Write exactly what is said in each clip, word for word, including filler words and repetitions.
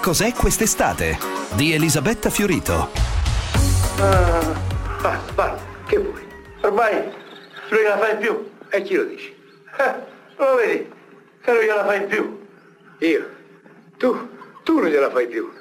cos'è quest'estate? Di Elisabetta Fiorito. Ah, vai, vai, che vuoi? Ormai non gliela fai più. E chi lo dici? Eh, non lo vedi? Che non gliela fai più. Io? Tu? Tu non gliela fai più.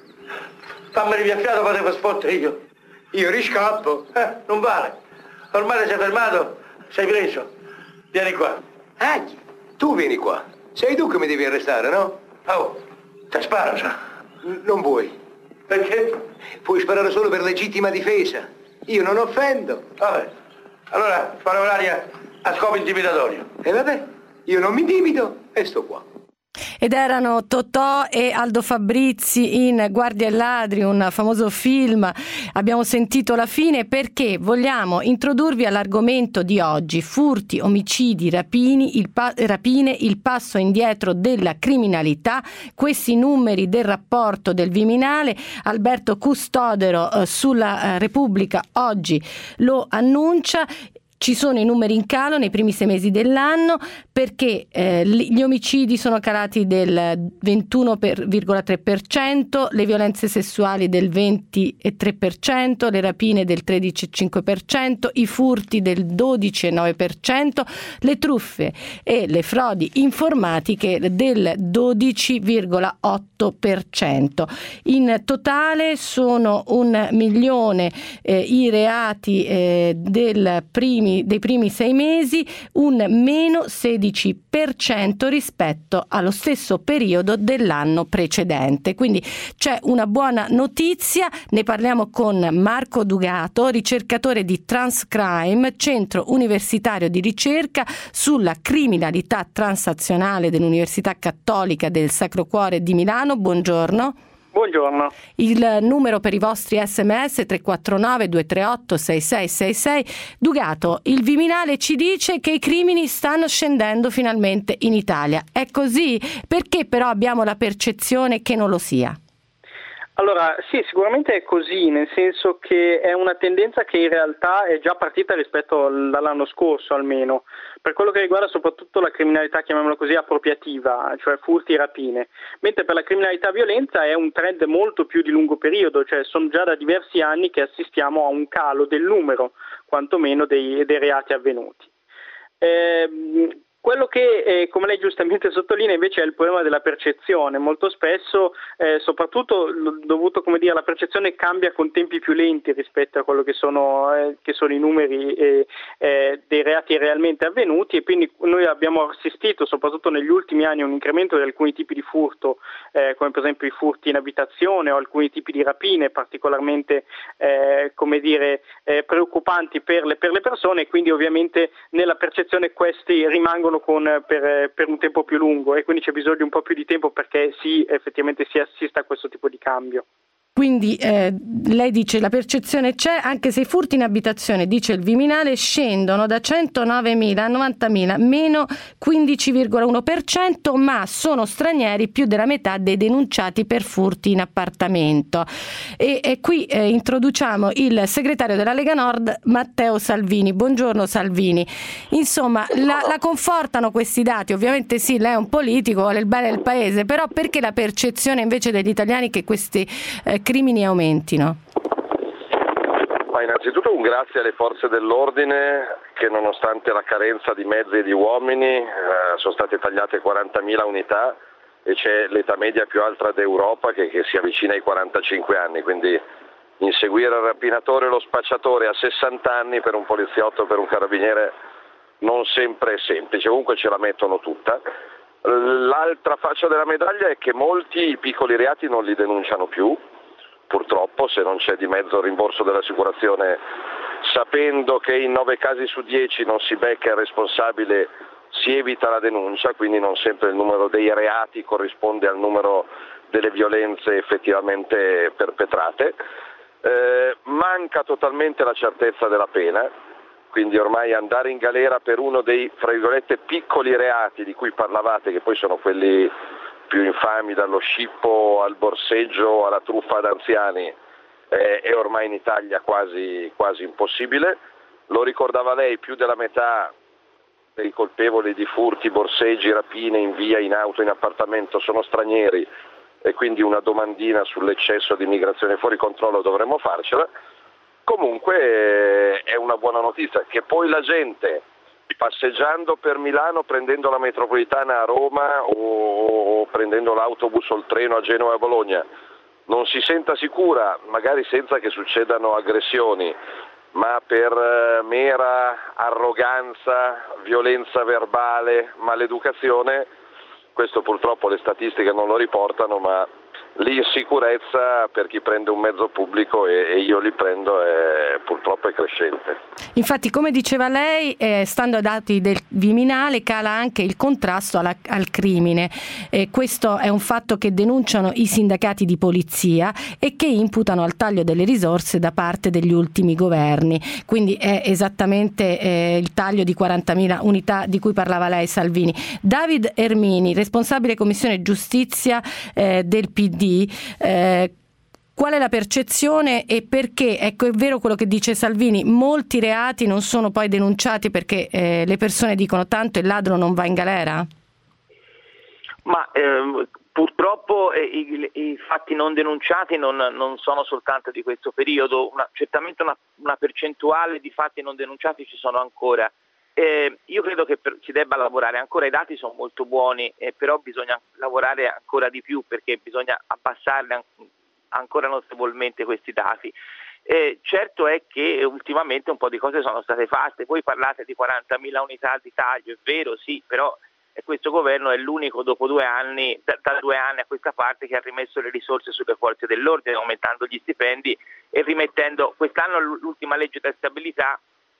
Fammi ripiaccato, fate passaporto io. Io riscappo. Eh, non vale. Ormai ti sei fermato, sei preso. Vieni qua. Ah, tu vieni qua. Sei tu che mi devi arrestare, no? Oh, ti sparo, sa. N- non vuoi. Perché? Puoi sparare solo per legittima difesa. Io non offendo. Vabbè. Allora, sparo l'aria a scopo intimidatorio. E vabbè, io non mi intimido e sto qua. Ed erano Totò e Aldo Fabrizi in Guardie e Ladri, un famoso film. Abbiamo sentito la fine perché vogliamo introdurvi all'argomento di oggi: furti, omicidi, rapini, il pa- rapine, il passo indietro della criminalità. Questi numeri del rapporto del Viminale, Alberto Custodero eh, sulla eh, Repubblica oggi lo annuncia. Ci sono i numeri in calo nei primi sei mesi dell'anno perché eh, gli omicidi sono calati del ventuno virgola tre per cento, le violenze sessuali del venti virgola tre per cento, le rapine del tredici virgola cinque per cento, i furti del dodici virgola nove per cento, le truffe e le frodi informatiche del dodici virgola otto per cento. In totale sono un milione eh, i reati eh, del primi dei primi sei mesi, un meno sedici per cento rispetto allo stesso periodo dell'anno precedente. Quindi c'è una buona notizia, ne parliamo con Marco Dugato, ricercatore di Transcrime, centro universitario di ricerca sulla criminalità transazionale dell'Università Cattolica del Sacro Cuore di Milano. Buongiorno. Buongiorno. Il numero per i vostri sms tre quattro nove due tre otto sei sei sei sei. Dugato, il Viminale ci dice che i crimini stanno scendendo finalmente in Italia. È così? Perché però abbiamo la percezione che non lo sia? Allora, sì, sicuramente è così, nel senso che è una tendenza che in realtà è già partita rispetto all'anno scorso almeno, per quello che riguarda soprattutto la criminalità, chiamiamola così, appropriativa, cioè furti e rapine, mentre per la criminalità violenza è un trend molto più di lungo periodo, cioè sono già da diversi anni che assistiamo a un calo del numero, quantomeno dei, dei reati avvenuti. Eh, Quello che, eh, come lei giustamente sottolinea, invece è il problema della percezione. Molto spesso, eh, soprattutto dovuto, come dire, la percezione cambia con tempi più lenti rispetto a quello che sono, eh, che sono i numeri eh, eh, dei reati realmente avvenuti, e quindi noi abbiamo assistito, soprattutto negli ultimi anni, a un incremento di alcuni tipi di furto, eh, come per esempio i furti in abitazione o alcuni tipi di rapine particolarmente, eh, come dire, eh, preoccupanti per le, per le persone, e quindi ovviamente nella percezione questi rimangono Con, per, per un tempo più lungo, e quindi c'è bisogno di un po' più di tempo perché sì, effettivamente si assista a questo tipo di cambio. Quindi eh, lei dice la percezione c'è, anche se i furti in abitazione, dice il Viminale, scendono da centonovemila a novantamila, meno quindici virgola uno per cento, ma sono stranieri più della metà dei denunciati per furti in appartamento. E, e qui eh, introduciamo il segretario della Lega Nord, Matteo Salvini. Buongiorno Salvini. Insomma, la, la confortano questi dati? Ovviamente sì, lei è un politico, vuole il bene del paese, però perché la percezione invece degli italiani che questi eh, crimini aumentino? Ma innanzitutto un grazie alle forze dell'ordine che, nonostante la carenza di mezzi e di uomini, eh, sono state tagliate quarantamila unità e c'è l'età media più alta d'Europa che, che si avvicina ai quarantacinque anni, quindi inseguire il rapinatore e lo spacciatore a sessanta anni per un poliziotto, per un carabiniere, non sempre è semplice, comunque ce la mettono tutta. L'altra faccia della medaglia è che molti piccoli reati non li denunciano più, purtroppo, se non c'è di mezzo il rimborso dell'assicurazione, sapendo che in nove casi su dieci non si becca il responsabile, si evita la denuncia, quindi non sempre il numero dei reati corrisponde al numero delle violenze effettivamente perpetrate. Eh, manca totalmente la certezza della pena, quindi ormai andare in galera per uno dei, fra virgolette, piccoli reati di cui parlavate, che poi sono quelli più infami, dallo scippo al borseggio alla truffa ad anziani, eh, è ormai in Italia quasi, quasi impossibile. Lo ricordava lei, più della metà dei colpevoli di furti, borseggi, rapine in via, in auto, in appartamento sono stranieri, e quindi una domandina sull'eccesso di immigrazione fuori controllo dovremmo farcela. Comunque è una buona notizia che poi la gente, passeggiando per Milano, prendendo la metropolitana a Roma o, o prendendo l'autobus o il treno a Genova e a Bologna, non si senta sicura, magari senza che succedano aggressioni, ma per mera arroganza, violenza verbale, maleducazione, questo purtroppo le statistiche non lo riportano, ma l'insicurezza per chi prende un mezzo pubblico, e, e io li prendo, è, purtroppo è crescente. Infatti, come diceva lei, eh, stando ai dati del Viminale, cala anche il contrasto alla, al crimine. Eh, questo è un fatto che denunciano i sindacati di polizia e che imputano al taglio delle risorse da parte degli ultimi governi. Quindi è esattamente eh, il taglio di quarantamila unità di cui parlava lei, Salvini. David Ermini, responsabile Commissione Giustizia eh, del P D. Eh, qual è la percezione e perché, ecco, è vero quello che dice Salvini, molti reati non sono poi denunciati perché eh, le persone dicono tanto il ladro non va in galera? Ma ehm, purtroppo eh, i, i fatti non denunciati non, non sono soltanto di questo periodo, una, certamente una, una percentuale di fatti non denunciati ci sono ancora. Eh, io credo che per, si debba lavorare ancora, i dati sono molto buoni, eh, però bisogna lavorare ancora di più perché bisogna abbassarli an- ancora notevolmente questi dati. Eh, certo è che ultimamente un po' di cose sono state fatte, voi parlate di quarantamila unità di taglio, è vero, sì, però eh, questo governo è l'unico dopo due anni, da, da due anni a questa parte, che ha rimesso le risorse sulle forze dell'ordine, aumentando gli stipendi e rimettendo quest'anno l'ultima legge di stabilità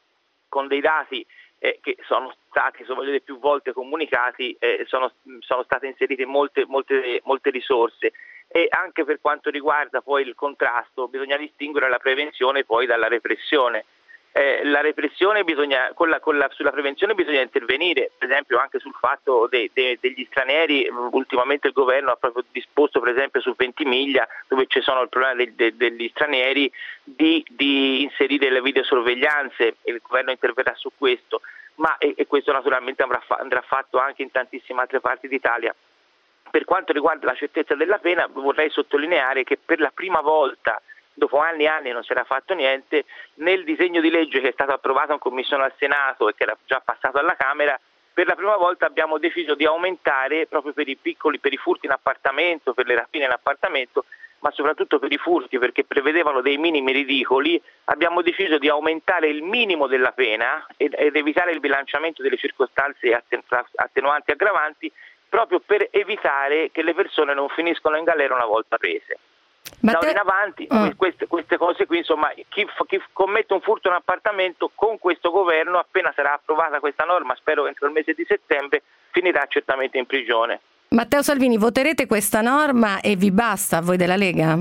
con dei dati Eh, che sono stati, se voglio dire, più volte comunicati, eh, sono, sono state inserite molte, molte, molte risorse, e anche per quanto riguarda poi il contrasto bisogna distinguere la prevenzione poi dalla repressione. Eh, la repressione bisogna, con la, con la, sulla prevenzione bisogna intervenire, per esempio anche sul fatto de, de, degli stranieri. Ultimamente il governo ha proprio disposto, per esempio su Ventimiglia, dove ci sono il problema de, de, degli stranieri, di, di inserire le videosorveglianze, e il governo interverrà su questo, ma e, e questo naturalmente andrà, andrà fatto anche in tantissime altre parti d'Italia. Per quanto riguarda la certezza della pena, vorrei sottolineare che per la prima volta, dopo anni e anni non si era fatto niente, nel disegno di legge che è stato approvato in commissione al Senato e che era già passato alla Camera, per la prima volta abbiamo deciso di aumentare proprio per i piccoli, per i furti in appartamento, per le rapine in appartamento, ma soprattutto per i furti, perché prevedevano dei minimi ridicoli, abbiamo deciso di aumentare il minimo della pena ed, ed evitare il bilanciamento delle circostanze atten- attenuanti e aggravanti, proprio per evitare che le persone non finiscono in galera una volta prese. Da ora in avanti uh. queste, queste cose qui, insomma, chi, chi commette un furto in appartamento con questo governo, appena sarà approvata questa norma, spero entro il mese di settembre, finirà certamente in prigione. Matteo Salvini, voterete questa norma e vi basta a voi della Lega?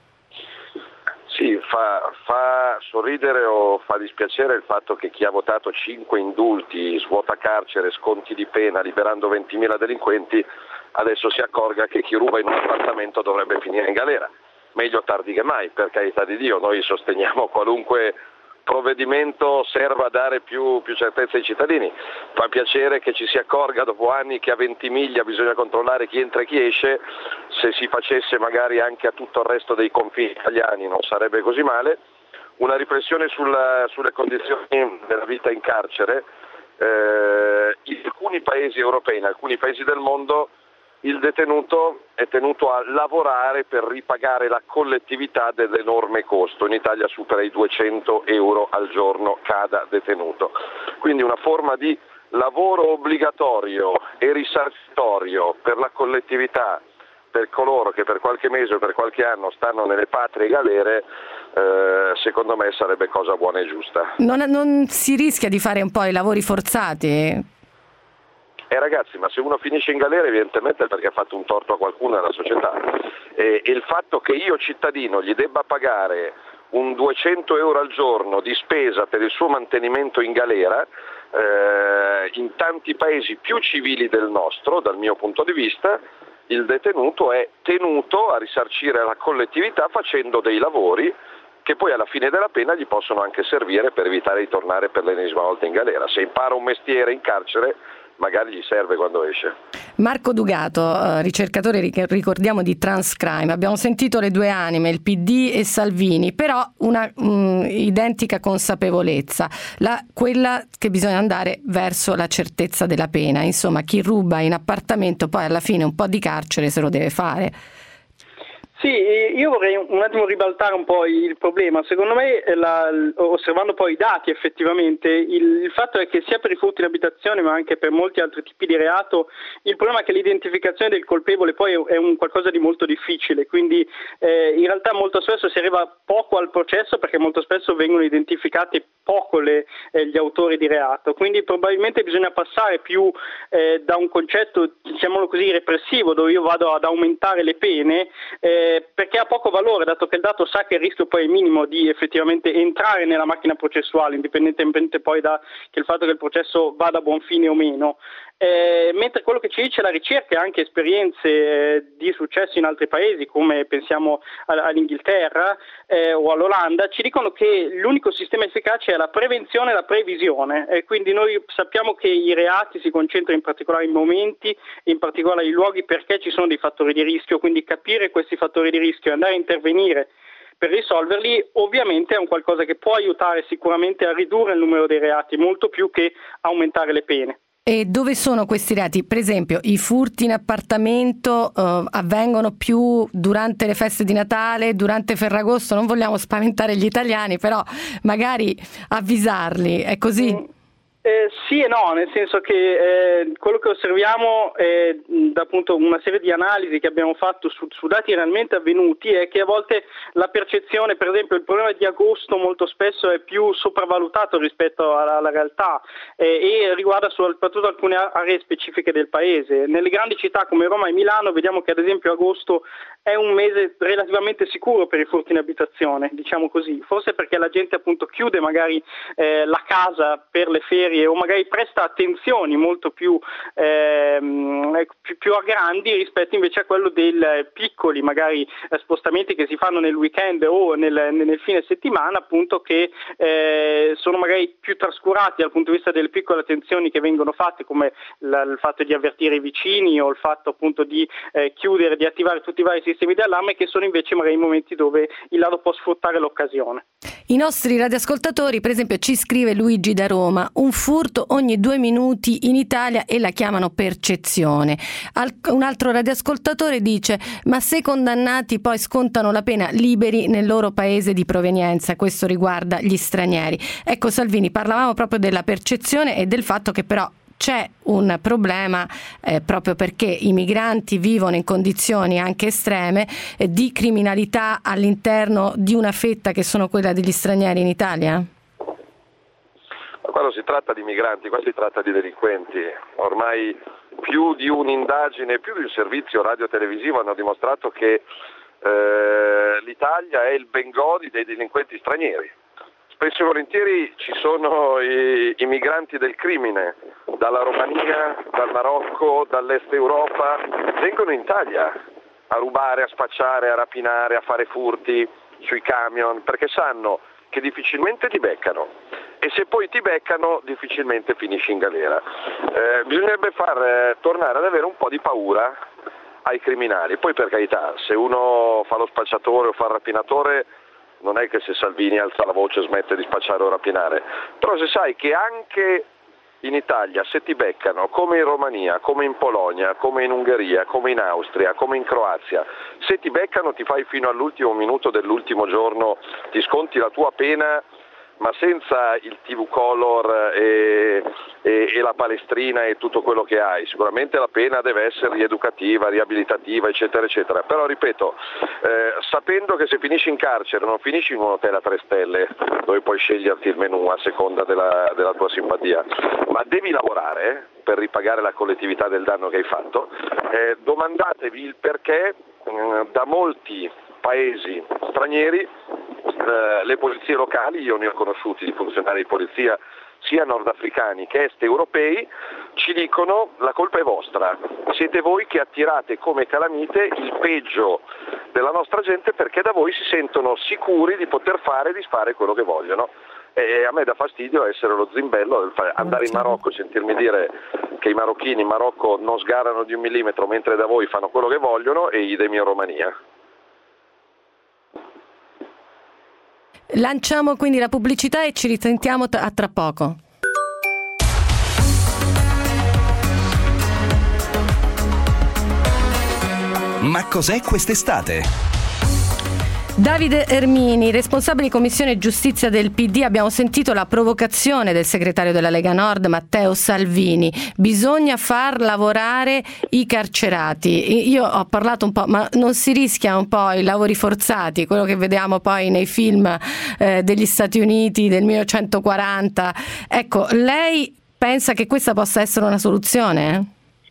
Sì, fa, fa sorridere o fa dispiacere il fatto che chi ha votato cinque indulti, svuota carcere, sconti di pena, liberando ventimila delinquenti, adesso si accorga che chi ruba in un appartamento dovrebbe finire in galera. Meglio tardi che mai, per carità di Dio, noi sosteniamo qualunque provvedimento serva a dare più, più certezza ai cittadini. Fa piacere che ci si accorga dopo anni che a Ventimiglia bisogna controllare chi entra e chi esce. Se si facesse magari anche a tutto il resto dei confini italiani non sarebbe così male. Una riflessione sulla, sulle condizioni della vita in carcere. Eh, in alcuni paesi europei, in alcuni paesi del mondo, il detenuto è tenuto a lavorare per ripagare la collettività dell'enorme costo. In Italia supera i duecento euro al giorno cada detenuto. Quindi una forma di lavoro obbligatorio e risarcitorio per la collettività, per coloro che per qualche mese o per qualche anno stanno nelle patrie galere, eh, secondo me sarebbe cosa buona e giusta. Non, non si rischia di fare un po' i lavori forzati? Eh ragazzi, ma se uno finisce in galera evidentemente è perché ha fatto un torto a qualcuno nella società, e, e il fatto che io cittadino gli debba pagare un duecento euro al giorno di spesa per il suo mantenimento in galera, eh, in tanti paesi più civili del nostro, dal mio punto di vista, il detenuto è tenuto a risarcire la collettività facendo dei lavori che poi alla fine della pena gli possono anche servire per evitare di tornare per l'ennesima volta in galera. Se impara un mestiere in carcere magari gli serve quando esce. Marco Dugato, ricercatore, ricordiamo, di Transcrime. Abbiamo sentito le due anime, il P D e Salvini, però una mh, identica consapevolezza, la, quella che bisogna andare verso la certezza della pena. Insomma, chi ruba in appartamento poi alla fine un po' di carcere se lo deve fare. Sì, io vorrei un attimo ribaltare un po' il problema. Secondo me, la, osservando poi i dati effettivamente, il, il fatto è che sia per i furti in abitazione ma anche per molti altri tipi di reato, il problema è che l'identificazione del colpevole poi è un qualcosa di molto difficile, quindi eh, in realtà molto spesso si arriva poco al processo perché molto spesso vengono identificati poco le, eh, gli autori di reato, quindi probabilmente bisogna passare più eh, da un concetto, diciamolo così, repressivo, dove io vado ad aumentare le pene, eh, perché ha poco valore, dato che il dato sa che il rischio poi è minimo di effettivamente entrare nella macchina processuale, indipendentemente poi da che il fatto che il processo vada a buon fine o meno. Eh, mentre quello che ci dice la ricerca e anche esperienze eh, di successo in altri paesi, come pensiamo all'Inghilterra eh, o all'Olanda, ci dicono che l'unico sistema efficace è la prevenzione e la previsione, e quindi noi sappiamo che i reati si concentrano in particolari momenti, in particolari luoghi, perché ci sono dei fattori di rischio, quindi capire questi fattori di rischio e andare a intervenire per risolverli ovviamente è un qualcosa che può aiutare sicuramente a ridurre il numero dei reati, molto più che aumentare le pene. E dove sono questi reati? Per esempio, i furti in appartamento eh, avvengono più durante le feste di Natale, durante Ferragosto, non vogliamo spaventare gli italiani, però magari avvisarli, è così? Mm. Eh, sì e no, nel senso che eh, quello che osserviamo eh, da appunto una serie di analisi che abbiamo fatto su, su dati realmente avvenuti è che a volte la percezione, per esempio il problema di agosto molto spesso è più sopravvalutato rispetto alla, alla realtà eh, e riguarda soprattutto alcune aree specifiche del paese. Nelle grandi città come Roma e Milano vediamo che ad esempio agosto è un mese relativamente sicuro per i furti in abitazione, diciamo così, forse perché la gente appunto chiude magari eh, la casa per le ferie o magari presta attenzioni molto più, ehm, più, più grandi rispetto invece a quello dei piccoli magari eh, spostamenti che si fanno nel weekend o nel, nel fine settimana, appunto, che eh, sono magari più trascurati dal punto di vista delle piccole attenzioni che vengono fatte, come la, il fatto di avvertire i vicini o il fatto appunto di eh, chiudere, di attivare tutti i vari sistemi di allarme, che sono invece magari i momenti dove il ladro può sfruttare l'occasione. I nostri radioascoltatori, per esempio, ci scrive Luigi da Roma: un furto ogni due minuti in Italia e la chiamano percezione. Al- un altro radioascoltatore dice: ma se condannati poi scontano la pena liberi nel loro paese di provenienza, questo riguarda gli stranieri. Ecco Salvini, parlavamo proprio della percezione e del fatto che però c'è un problema eh, proprio perché i migranti vivono in condizioni anche estreme eh, di criminalità all'interno di una fetta che sono quella degli stranieri in Italia? Quando si tratta di migranti, qua si tratta di delinquenti. Ormai più di un'indagine, più di un servizio radio-televisivo hanno dimostrato che eh, l'Italia è il Bengodi dei delinquenti stranieri. Spesso e volentieri ci sono i, i migranti del crimine, dalla Romania, dal Marocco, dall'est Europa, vengono in Italia a rubare, a spacciare, a rapinare, a fare furti sui camion, perché sanno che difficilmente ti beccano e se poi ti beccano difficilmente finisci in galera. Eh, bisognerebbe far eh, tornare ad avere un po' di paura ai criminali. Poi, per carità, se uno fa lo spacciatore o fa il rapinatore, non è che se Salvini alza la voce smette di spacciare o rapinare, però se sai che anche in Italia se ti beccano, come in Romania, come in Polonia, come in Ungheria, come in Austria, come in Croazia, se ti beccano ti fai fino all'ultimo minuto dell'ultimo giorno, ti sconti la tua pena, ma senza il T V Color e, e, e la palestrina e tutto quello che hai. Sicuramente la pena deve essere rieducativa, riabilitativa, eccetera, eccetera. Però ripeto, eh, sapendo che se finisci in carcere non finisci in un hotel a tre stelle dove puoi sceglierti il menù a seconda della, della tua simpatia, ma devi lavorare per ripagare la collettività del danno che hai fatto. Eh, domandatevi il perché mh, da molti paesi stranieri eh, le polizie locali, io ne ho conosciuti di funzionari di polizia sia nordafricani che est europei, ci dicono la colpa è vostra, siete voi che attirate come calamite il peggio della nostra gente perché da voi si sentono sicuri di poter fare e disfare quello che vogliono. E a me dà fastidio essere lo zimbello, andare in Marocco e sentirmi dire che i marocchini in Marocco non sgarano di un millimetro mentre da voi fanno quello che vogliono, e idem in Romania. Lanciamo quindi la pubblicità e ci risentiamo a tra poco. Ma cos'è quest'estate? Davide Ermini, responsabile di Commissione Giustizia del P D, abbiamo sentito la provocazione del segretario della Lega Nord Matteo Salvini. Bisogna far lavorare i carcerati. Io ho parlato un po', ma non si rischia un po' i lavori forzati, quello che vediamo poi nei film eh, degli Stati Uniti del millenovecentoquaranta? Ecco, lei pensa che questa possa essere una soluzione?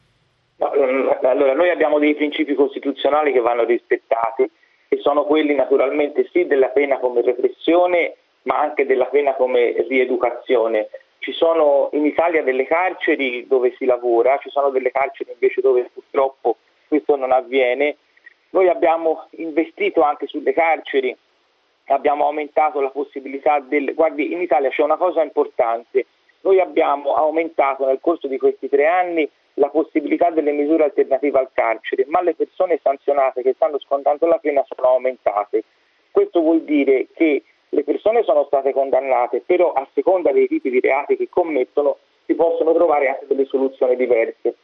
No, allora, noi abbiamo dei principi costituzionali che vanno rispettati, che sono quelli naturalmente sì della pena come repressione, ma anche della pena come rieducazione. Ci sono in Italia delle carceri dove si lavora, ci sono delle carceri invece dove purtroppo questo non avviene. Noi abbiamo investito anche sulle carceri, abbiamo aumentato la possibilità del... Guardi, in Italia c'è una cosa importante, noi abbiamo aumentato nel corso di questi tre anni la possibilità delle misure alternative al carcere, ma le persone sanzionate che stanno scontando la pena sono aumentate. Questo vuol dire che le persone sono state condannate, però a seconda dei tipi di reati che commettono si possono trovare anche delle soluzioni diverse.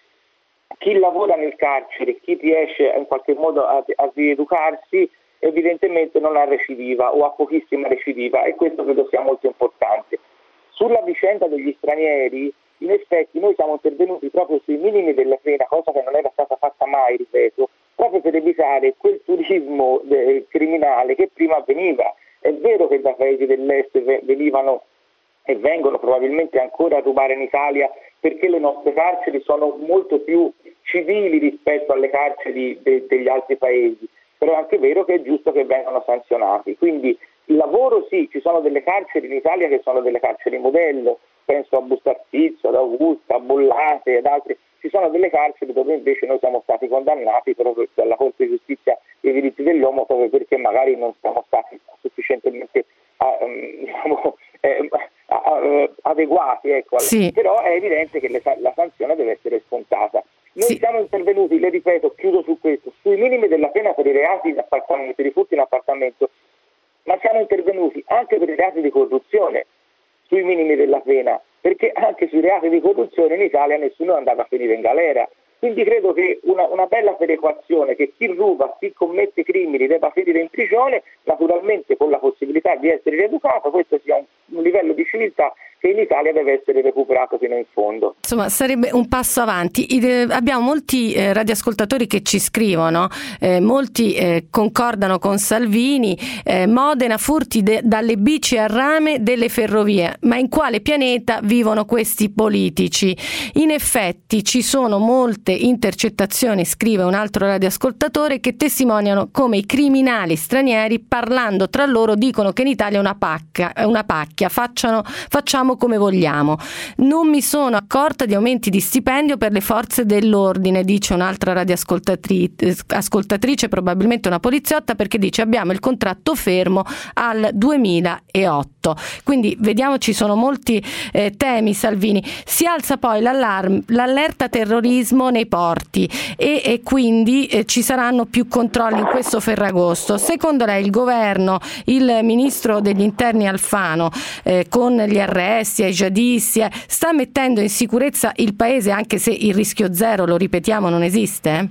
Chi lavora nel carcere, chi riesce in qualche modo a, a rieducarsi, evidentemente non ha recidiva o ha pochissima recidiva, e questo credo sia molto importante. Sulla vicenda degli stranieri, in effetti noi siamo intervenuti proprio sui minimi della pena, cosa che non era stata fatta mai, ripeto, proprio per evitare quel turismo eh, criminale che prima avveniva. È vero che da paesi dell'est venivano e vengono probabilmente ancora a rubare in Italia, perché le nostre carceri sono molto più civili rispetto alle carceri de- degli altri paesi, però è anche vero che è giusto che vengano sanzionati. Quindi il lavoro sì, ci sono delle carceri in Italia che sono delle carceri modello, penso a Bustarzizzo, ad Augusta, a Bollate ed altri. Ci sono delle carceri dove invece noi siamo stati condannati proprio dalla Corte di Giustizia dei diritti dell'uomo, proprio perché magari non siamo stati sufficientemente uh, diciamo, eh, uh, adeguati, ecco. Sì. Però è evidente che le, la sanzione deve essere scontata. Noi sì. siamo intervenuti, le ripeto, chiudo su questo, sui minimi della pena per i reati in appartamento, per i furti in appartamento, ma siamo intervenuti anche per i reati di corruzione, sui minimi della pena, perché anche sui reati di corruzione in Italia nessuno è andato a finire in galera. Quindi credo che una, una bella perequazione, che chi ruba, chi commette crimini debba finire in prigione, naturalmente con la possibilità di essere rieducato, questo sia un, un livello di civiltà che in Italia deve essere recuperato fino in fondo. Insomma, sarebbe un passo avanti. I, eh, abbiamo molti eh, radioascoltatori che ci scrivono, eh, molti eh, concordano con Salvini, eh, Modena, furti de- dalle bici a rame delle ferrovie, ma in quale pianeta vivono questi politici? In effetti ci sono molte intercettazioni, scrive un altro radioascoltatore, che testimoniano come i criminali stranieri, parlando tra loro, dicono che in Italia è una pacca, una pacchia, facciano, facciamo come vogliamo. Non mi sono accorta di aumenti di stipendio per le forze dell'ordine, dice un'altra radioascoltatrice, ascoltatrice, probabilmente una poliziotta, perché dice abbiamo il contratto fermo al duemilaotto. Quindi vediamo, ci sono molti eh, temi, Salvini. Si alza poi l'allarme, l'allerta terrorismo nei porti e, e quindi eh, ci saranno più controlli in questo Ferragosto. Secondo lei il governo, il ministro degli interni Alfano, eh, con gli arresti ai jihadisti, eh, sta mettendo in sicurezza il paese, anche se il rischio zero, lo ripetiamo, non esiste?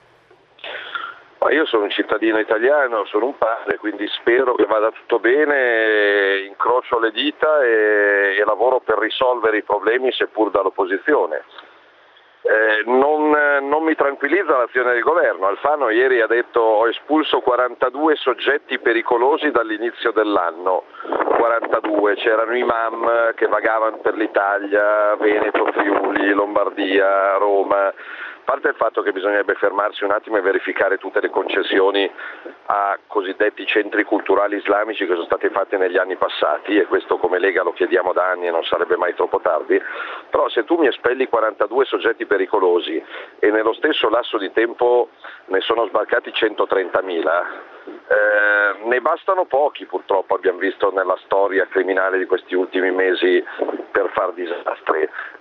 Ma io sono un cittadino italiano, sono un padre, quindi spero che vada tutto bene, incrocio le dita e, e lavoro per risolvere i problemi, seppur dall'opposizione. Eh, non, non mi tranquillizza l'azione del governo. Alfano ieri ha detto ho espulso quarantadue soggetti pericolosi dall'inizio dell'anno, quarantadue, c'erano imam che vagavano per l'Italia, Veneto, Friuli, Lombardia, Roma. A parte il fatto che bisognerebbe fermarsi un attimo e verificare tutte le concessioni a cosiddetti centri culturali islamici che sono state fatte negli anni passati, e questo come Lega lo chiediamo da anni e non sarebbe mai troppo tardi, però se tu mi espelli quarantadue soggetti pericolosi e nello stesso lasso di tempo ne sono sbarcati centotrentamila, eh, ne bastano pochi, purtroppo abbiamo visto nella storia criminale di questi ultimi mesi, per far disastri.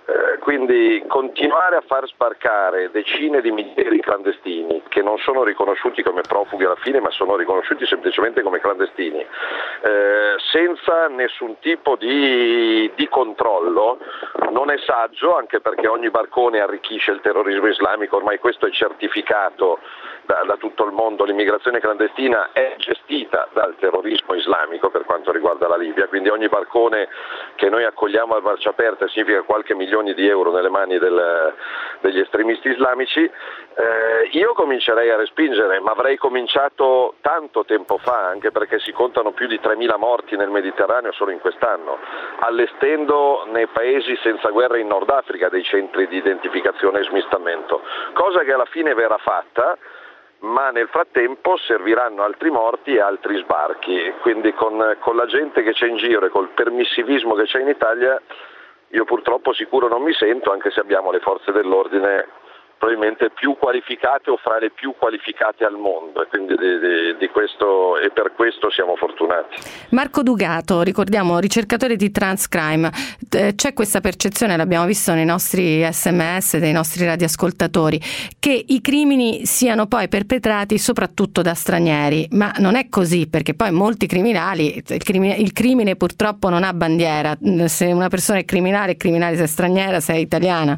Eh, quindi continuare a far sbarcare decine di migliaia di clandestini che non sono riconosciuti come profughi alla fine, ma sono riconosciuti semplicemente come clandestini, eh, senza nessun tipo di, di controllo, non è saggio, anche perché ogni barcone arricchisce il terrorismo islamico, ormai questo è certificato da, da tutto il mondo. L'immigrazione clandestina è gestita dal terrorismo islamico per quanto riguarda la Libia, quindi ogni barcone che noi accogliamo a braccia aperte significa qualche milioni di euro nelle mani del, degli estremisti islamici. Eh, io comincerei a respingere, ma avrei cominciato tanto tempo fa, anche perché si contano più di tremila morti nel Mediterraneo solo in quest'anno, allestendo nei paesi senza guerra in Nord Africa dei centri di identificazione e smistamento, cosa che alla fine verrà fatta, ma nel frattempo serviranno altri morti e altri sbarchi, quindi con, con la gente che c'è in giro e col permissivismo che c'è in Italia io purtroppo sicuro non mi sento, anche se abbiamo le forze dell'ordine probabilmente più qualificate o fra le più qualificate al mondo, e quindi di, di, di questo, e per questo siamo fortunati. Marco Dugato, ricordiamo, ricercatore di Transcrime, c'è questa percezione, l'abbiamo visto nei nostri sms dei nostri radioascoltatori, che i crimini siano poi perpetrati soprattutto da stranieri, ma non è così, perché poi molti criminali, il crimine, il crimine purtroppo non ha bandiera, se una persona è criminale è criminale, se è straniera, se è italiana.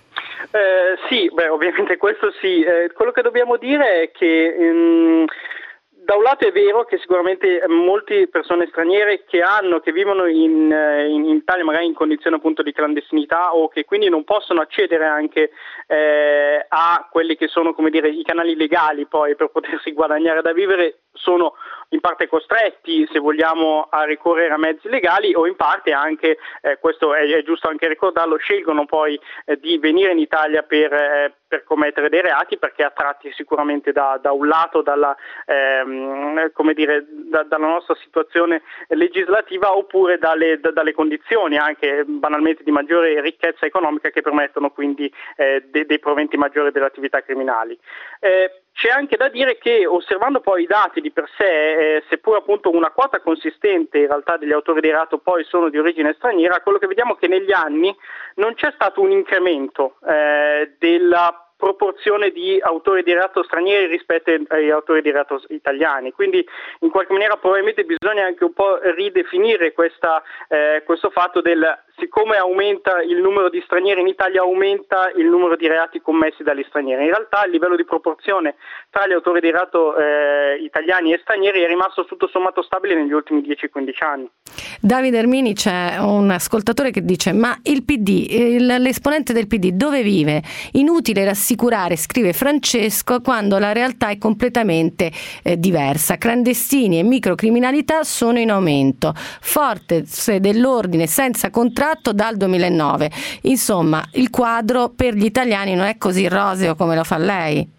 Eh, sì, beh, ovviamente questo sì. Eh, quello che dobbiamo dire è che ehm, da un lato è vero che sicuramente molte persone straniere che hanno, che vivono in, in Italia magari in condizioni appunto di clandestinità o che quindi non possono accedere anche eh, a quelli che sono, come dire, i canali legali poi per potersi guadagnare da vivere, sono in parte costretti, se vogliamo, a ricorrere a mezzi legali, o in parte anche, eh, questo è, è giusto anche ricordarlo, scelgono poi eh, di venire in Italia per, eh, per commettere dei reati, perché attratti sicuramente da, da un lato dalla, ehm, come dire, da, dalla nostra situazione legislativa, oppure dalle, da, dalle condizioni anche banalmente di maggiore ricchezza economica che permettono quindi eh, de, dei proventi maggiori delle attività criminali. Eh, C'è anche da dire che, osservando poi i dati di per sé, eh, seppur appunto una quota consistente in realtà degli autori di reato poi sono di origine straniera, quello che vediamo è che negli anni non c'è stato un incremento eh, della proporzione di autori di reato stranieri rispetto agli autori di reato italiani, quindi in qualche maniera probabilmente bisogna anche un po' ridefinire questa, eh, questo fatto del, siccome aumenta il numero di stranieri in Italia, aumenta il numero di reati commessi dagli stranieri. In realtà il livello di proporzione tra gli autori di reato eh, italiani e stranieri è rimasto tutto sommato stabile negli ultimi dieci quindici anni. Davide Ermini, c'è un ascoltatore che dice: ma il P D, il, l'esponente del P D dove vive? Inutile rassicurare, scrive Francesco, quando la realtà è completamente eh, diversa. Clandestini e microcriminalità sono in aumento, forze dell'ordine senza contratto dal duemilanove. Insomma, il quadro per gli italiani non è così roseo come lo fa lei.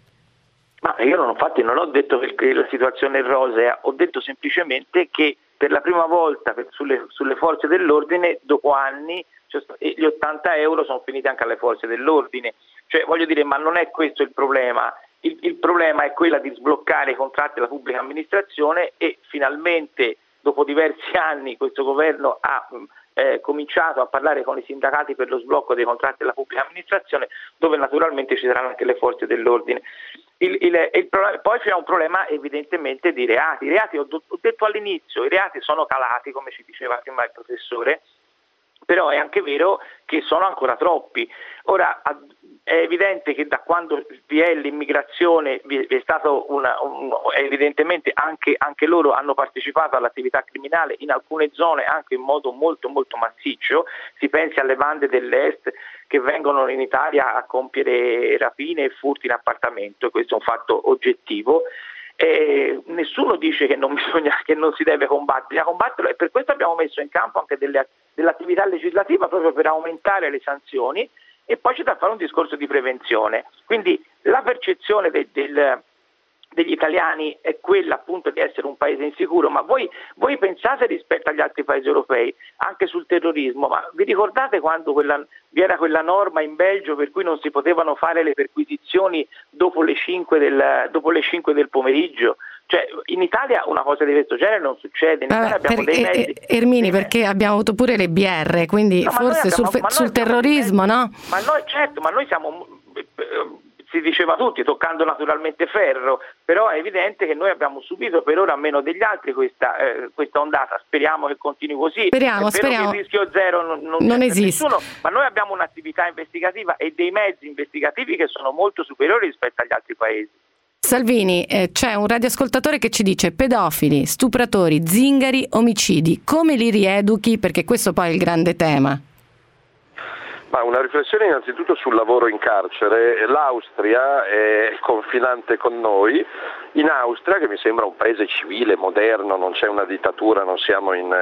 Ma io non, infatti non ho detto che la situazione è rosea, ho detto semplicemente che per la prima volta sulle, sulle forze dell'ordine, dopo anni, cioè, gli ottanta euro sono finiti anche alle forze dell'ordine. Cioè, voglio dire, ma non è questo il problema. Il, il problema è quello di sbloccare i contratti della pubblica amministrazione, e finalmente, dopo diversi anni, questo governo ha eh, cominciato a parlare con i sindacati per lo sblocco dei contratti della pubblica amministrazione, dove naturalmente ci saranno anche le forze dell'ordine. Il, il, il problema, poi c'è un problema evidentemente di reati. I reati, ho, ho detto all'inizio, i reati sono calati, come ci diceva prima il professore, però è anche vero che sono ancora troppi. Ora, è evidente che da quando vi è l'immigrazione vi è stato una, un, evidentemente anche, anche loro hanno partecipato all'attività criminale in alcune zone anche in modo molto molto massiccio. Si pensi alle bande dell'est che vengono in Italia a compiere rapine e furti in appartamento, e questo è un fatto oggettivo. E nessuno dice che non bisogna, che non si deve combattere, bisogna combatterlo, e per questo abbiamo messo in campo anche delle, dell'attività legislativa proprio per aumentare le sanzioni, e poi c'è da fare un discorso di prevenzione. Quindi la percezione de, del, degli italiani è quella appunto di essere un paese insicuro, ma voi, voi pensate rispetto agli altri paesi europei anche sul terrorismo, ma vi ricordate quando quella, vi era quella norma in Belgio per cui non si potevano fare le perquisizioni dopo le cinque del, dopo le cinque del pomeriggio? Cioè, in Italia una cosa di questo genere non succede, in Vabbè, Italia abbiamo per, dei mezzi... eh, Ermini, perché abbiamo avuto pure le B R, quindi no, forse abbiamo, sul, sul terrorismo, mezzi, no? Ma noi, certo, ma noi siamo... si diceva tutti, toccando naturalmente ferro, però è evidente che noi abbiamo subito per ora meno degli altri questa, eh, questa ondata, speriamo che continui così. Speriamo, è vero speriamo. che il rischio zero non, non, non c'è esiste, per nessuno, ma noi abbiamo un'attività investigativa e dei mezzi investigativi che sono molto superiori rispetto agli altri paesi. Salvini, eh, c'è un radioascoltatore che ci dice: pedofili, stupratori, zingari, omicidi, come li rieduchi? Perché questo poi è il grande tema. Ma una riflessione innanzitutto sul lavoro in carcere. L'Austria è confinante con noi. In Austria, che mi sembra un paese civile, moderno, non c'è una dittatura, non siamo in,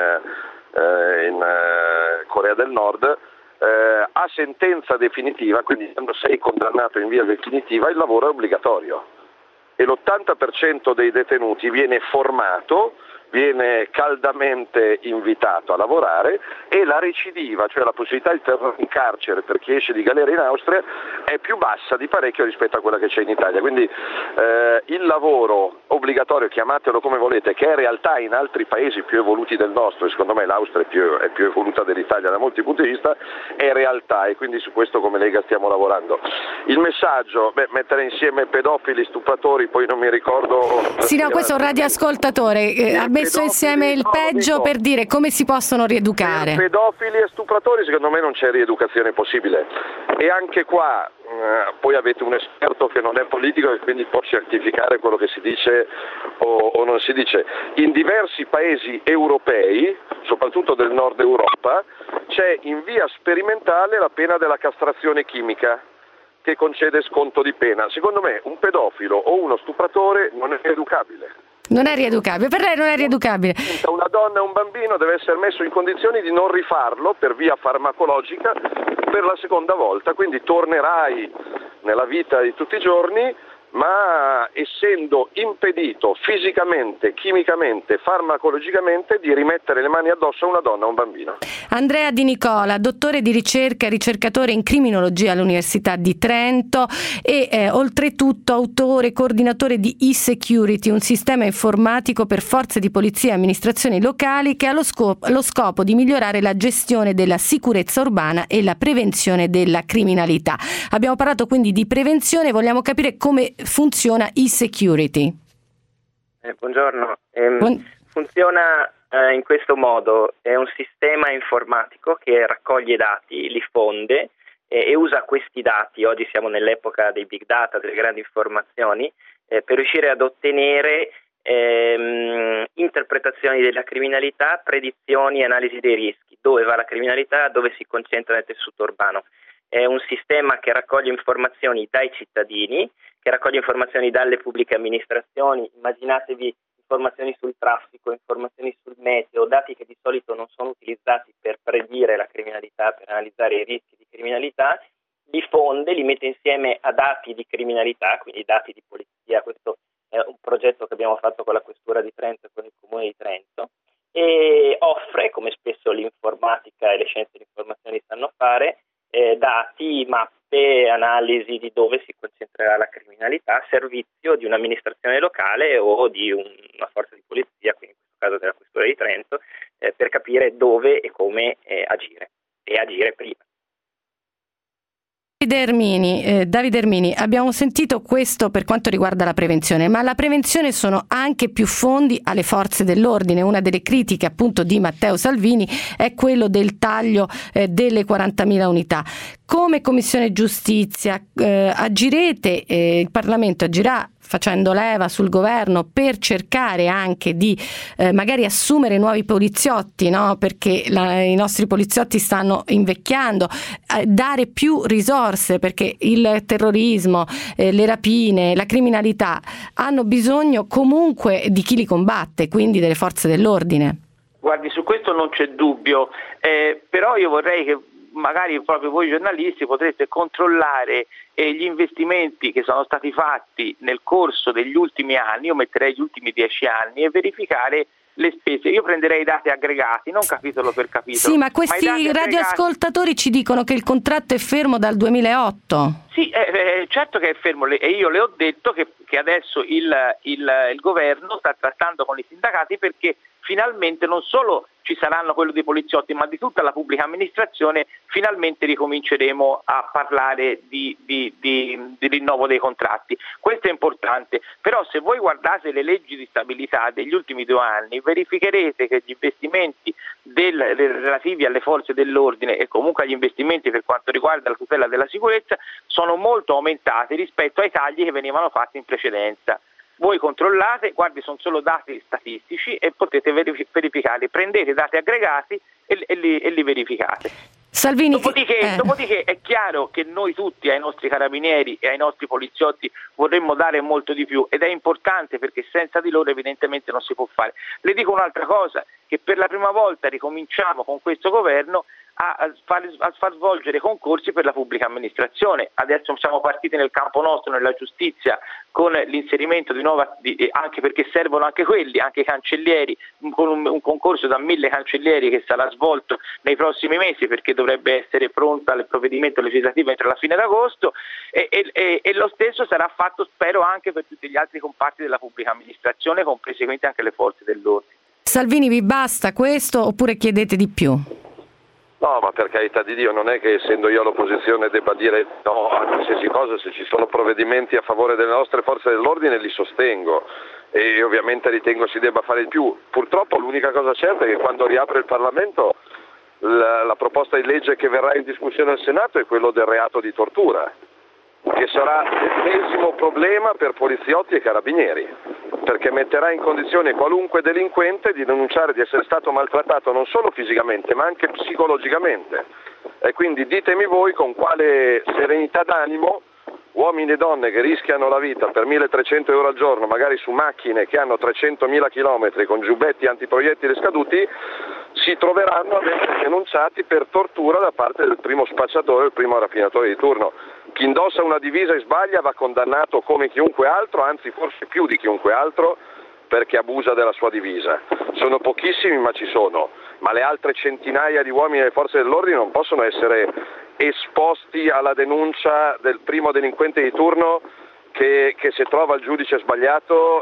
eh, in eh, Corea del Nord, eh, a sentenza definitiva, quindi quando sei condannato in via definitiva, il lavoro è obbligatorio e l'ottanta per cento dei detenuti viene formato, viene caldamente invitato a lavorare e la recidiva, cioè la possibilità di tornare in carcere per chi esce di galera in Austria, è più bassa di parecchio rispetto a quella che c'è in Italia. Quindi eh, il lavoro obbligatorio, chiamatelo come volete, che è in realtà in altri paesi più evoluti del nostro, e secondo me l'Austria è più, è più evoluta dell'Italia da molti punti di vista, è realtà, e quindi su questo come Lega stiamo lavorando. Il messaggio, beh, mettere insieme pedofili, stupratori, poi non mi ricordo... Sì, no, questo è un radioascoltatore, eh, ha messo insieme il peggio per dire come si possono rieducare. Per pedofili e stupratori secondo me non c'è rieducazione possibile, e anche qua eh, poi avete un esperto che non è politico e quindi può certificare quello che si dice o, o non si dice. In diversi paesi europei, soprattutto del nord Europa, c'è in via sperimentale la pena della castrazione chimica, che concede sconto di pena. Secondo me un pedofilo o uno stupratore non è educabile. Non è rieducabile, per lei non è rieducabile. Una donna e un bambino deve essere messo in condizioni di non rifarlo per via farmacologica per la seconda volta, quindi tornerai nella vita di tutti i giorni, ma essendo impedito fisicamente, chimicamente, farmacologicamente di rimettere le mani addosso a una donna o un bambino. Andrea Di Nicola, dottore di ricerca, ricercatore in criminologia all'Università di Trento e eh, oltretutto autore e coordinatore di e-Security, un sistema informatico per forze di polizia e amministrazioni locali che ha lo scopo, lo scopo di migliorare la gestione della sicurezza urbana e la prevenzione della criminalità. Abbiamo parlato quindi di prevenzione, vogliamo capire come funziona e-Security. Eh, buongiorno. Ehm, Buon... Funziona eh, in questo modo: è un sistema informatico che raccoglie dati, li fonde eh, e usa questi dati. Oggi siamo nell'epoca dei big data, delle grandi informazioni, eh, per riuscire ad ottenere ehm, interpretazioni della criminalità, predizioni e analisi dei rischi, dove va la criminalità, dove si concentra nel tessuto urbano. È un sistema che raccoglie informazioni dai cittadini, che raccoglie informazioni dalle pubbliche amministrazioni. Immaginatevi informazioni sul traffico, informazioni sul meteo, dati che di solito non sono utilizzati per predire la criminalità, per analizzare i rischi di criminalità, li fonde, li mette insieme a dati di criminalità, quindi dati di polizia. Questo è un progetto che abbiamo fatto con la Questura di Trento e con il Comune di Trento, e offre, come spesso l'informatica e le scienze dell'informazione sanno fare, eh, dati, mappe, analisi di dove si concentrerà la criminalità a servizio di un'amministrazione locale o di un, una forza di polizia, quindi in questo caso della Questura di Trento, eh, per capire dove e come eh, agire e agire prima. Davide Ermini, eh, Davide Ermini, abbiamo sentito questo per quanto riguarda la prevenzione, ma la prevenzione sono anche più fondi alle forze dell'ordine. Una delle critiche appunto di Matteo Salvini è quello del taglio eh, delle quarantamila unità. Come Commissione Giustizia eh, agirete, eh, il Parlamento agirà facendo leva sul governo per cercare anche di eh, magari assumere nuovi poliziotti, no? Perché la, i nostri poliziotti stanno invecchiando, eh, dare più risorse, perché il terrorismo, eh, le rapine, la criminalità hanno bisogno comunque di chi li combatte, quindi delle forze dell'ordine. Guardi, su questo non c'è dubbio, eh, però io vorrei che magari proprio voi giornalisti potreste controllare eh, gli investimenti che sono stati fatti nel corso degli ultimi anni, io metterei gli ultimi dieci anni, e verificare le spese. Io prenderei i dati aggregati, non capitolo per capitolo. Sì, ma questi ma radioascoltatori ci dicono che il contratto è fermo dal duemilaotto. Sì, eh, certo che è fermo, e io le ho detto che, che adesso il, il, il governo sta trattando con i sindacati perché finalmente non solo ci saranno quello dei poliziotti, ma di tutta la pubblica amministrazione, finalmente ricominceremo a parlare di, di, di, di rinnovo dei contratti. Questo è importante, però se voi guardate le leggi di stabilità degli ultimi due anni, verificherete che gli investimenti del, relativi alle forze dell'ordine e comunque agli investimenti per quanto riguarda la tutela della sicurezza sono molto aumentati rispetto ai tagli che venivano fatti in precedenza. Voi controllate, guardi, sono solo dati statistici e potete verificare, prendete dati aggregati e, e, li, e li verificate. Salvini, dopodiché, eh. dopodiché è chiaro che noi tutti ai nostri carabinieri e ai nostri poliziotti vorremmo dare molto di più ed è importante perché senza di loro evidentemente non si può fare. Le dico un'altra cosa, che per la prima volta ricominciamo con questo governo a far, a far svolgere concorsi per la pubblica amministrazione. Adesso siamo partiti nel campo nostro, nella giustizia, con l'inserimento di nuova, di, anche perché servono anche quelli, anche i cancellieri, con un, un concorso da mille cancellieri che sarà svolto nei prossimi mesi perché dovrebbe essere pronta il provvedimento legislativo entro la fine d'agosto e, e, e lo stesso sarà fatto, spero, anche per tutti gli altri comparti della pubblica amministrazione, comprese quindi anche le forze dell'ordine. Salvini, vi basta questo oppure chiedete di più? No, ma per carità di Dio, non è che essendo io all'opposizione debba dire no a qualsiasi cosa. Se ci sono provvedimenti a favore delle nostre forze dell'ordine li sostengo e ovviamente ritengo si debba fare di più. Purtroppo l'unica cosa certa è che quando riapre il Parlamento la, la proposta di legge che verrà in discussione al Senato è quello del reato di tortura, che sarà l'ennesimo problema per poliziotti e carabinieri, perché metterà in condizione qualunque delinquente di denunciare di essere stato maltrattato non solo fisicamente ma anche psicologicamente. E quindi ditemi voi con quale serenità d'animo uomini e donne che rischiano la vita per milletrecento euro al giorno, magari su macchine che hanno trecentomila chilometri con giubbetti antiproiettili scaduti, si troveranno ad essere denunciati per tortura da parte del primo spacciatore, il primo rapinatore di turno. Chi indossa una divisa e sbaglia va condannato come chiunque altro, anzi forse più di chiunque altro, perché abusa della sua divisa. Sono pochissimi ma ci sono, ma le altre centinaia di uomini delle forze dell'ordine non possono essere esposti alla denuncia del primo delinquente di turno che, che se trova il giudice sbagliato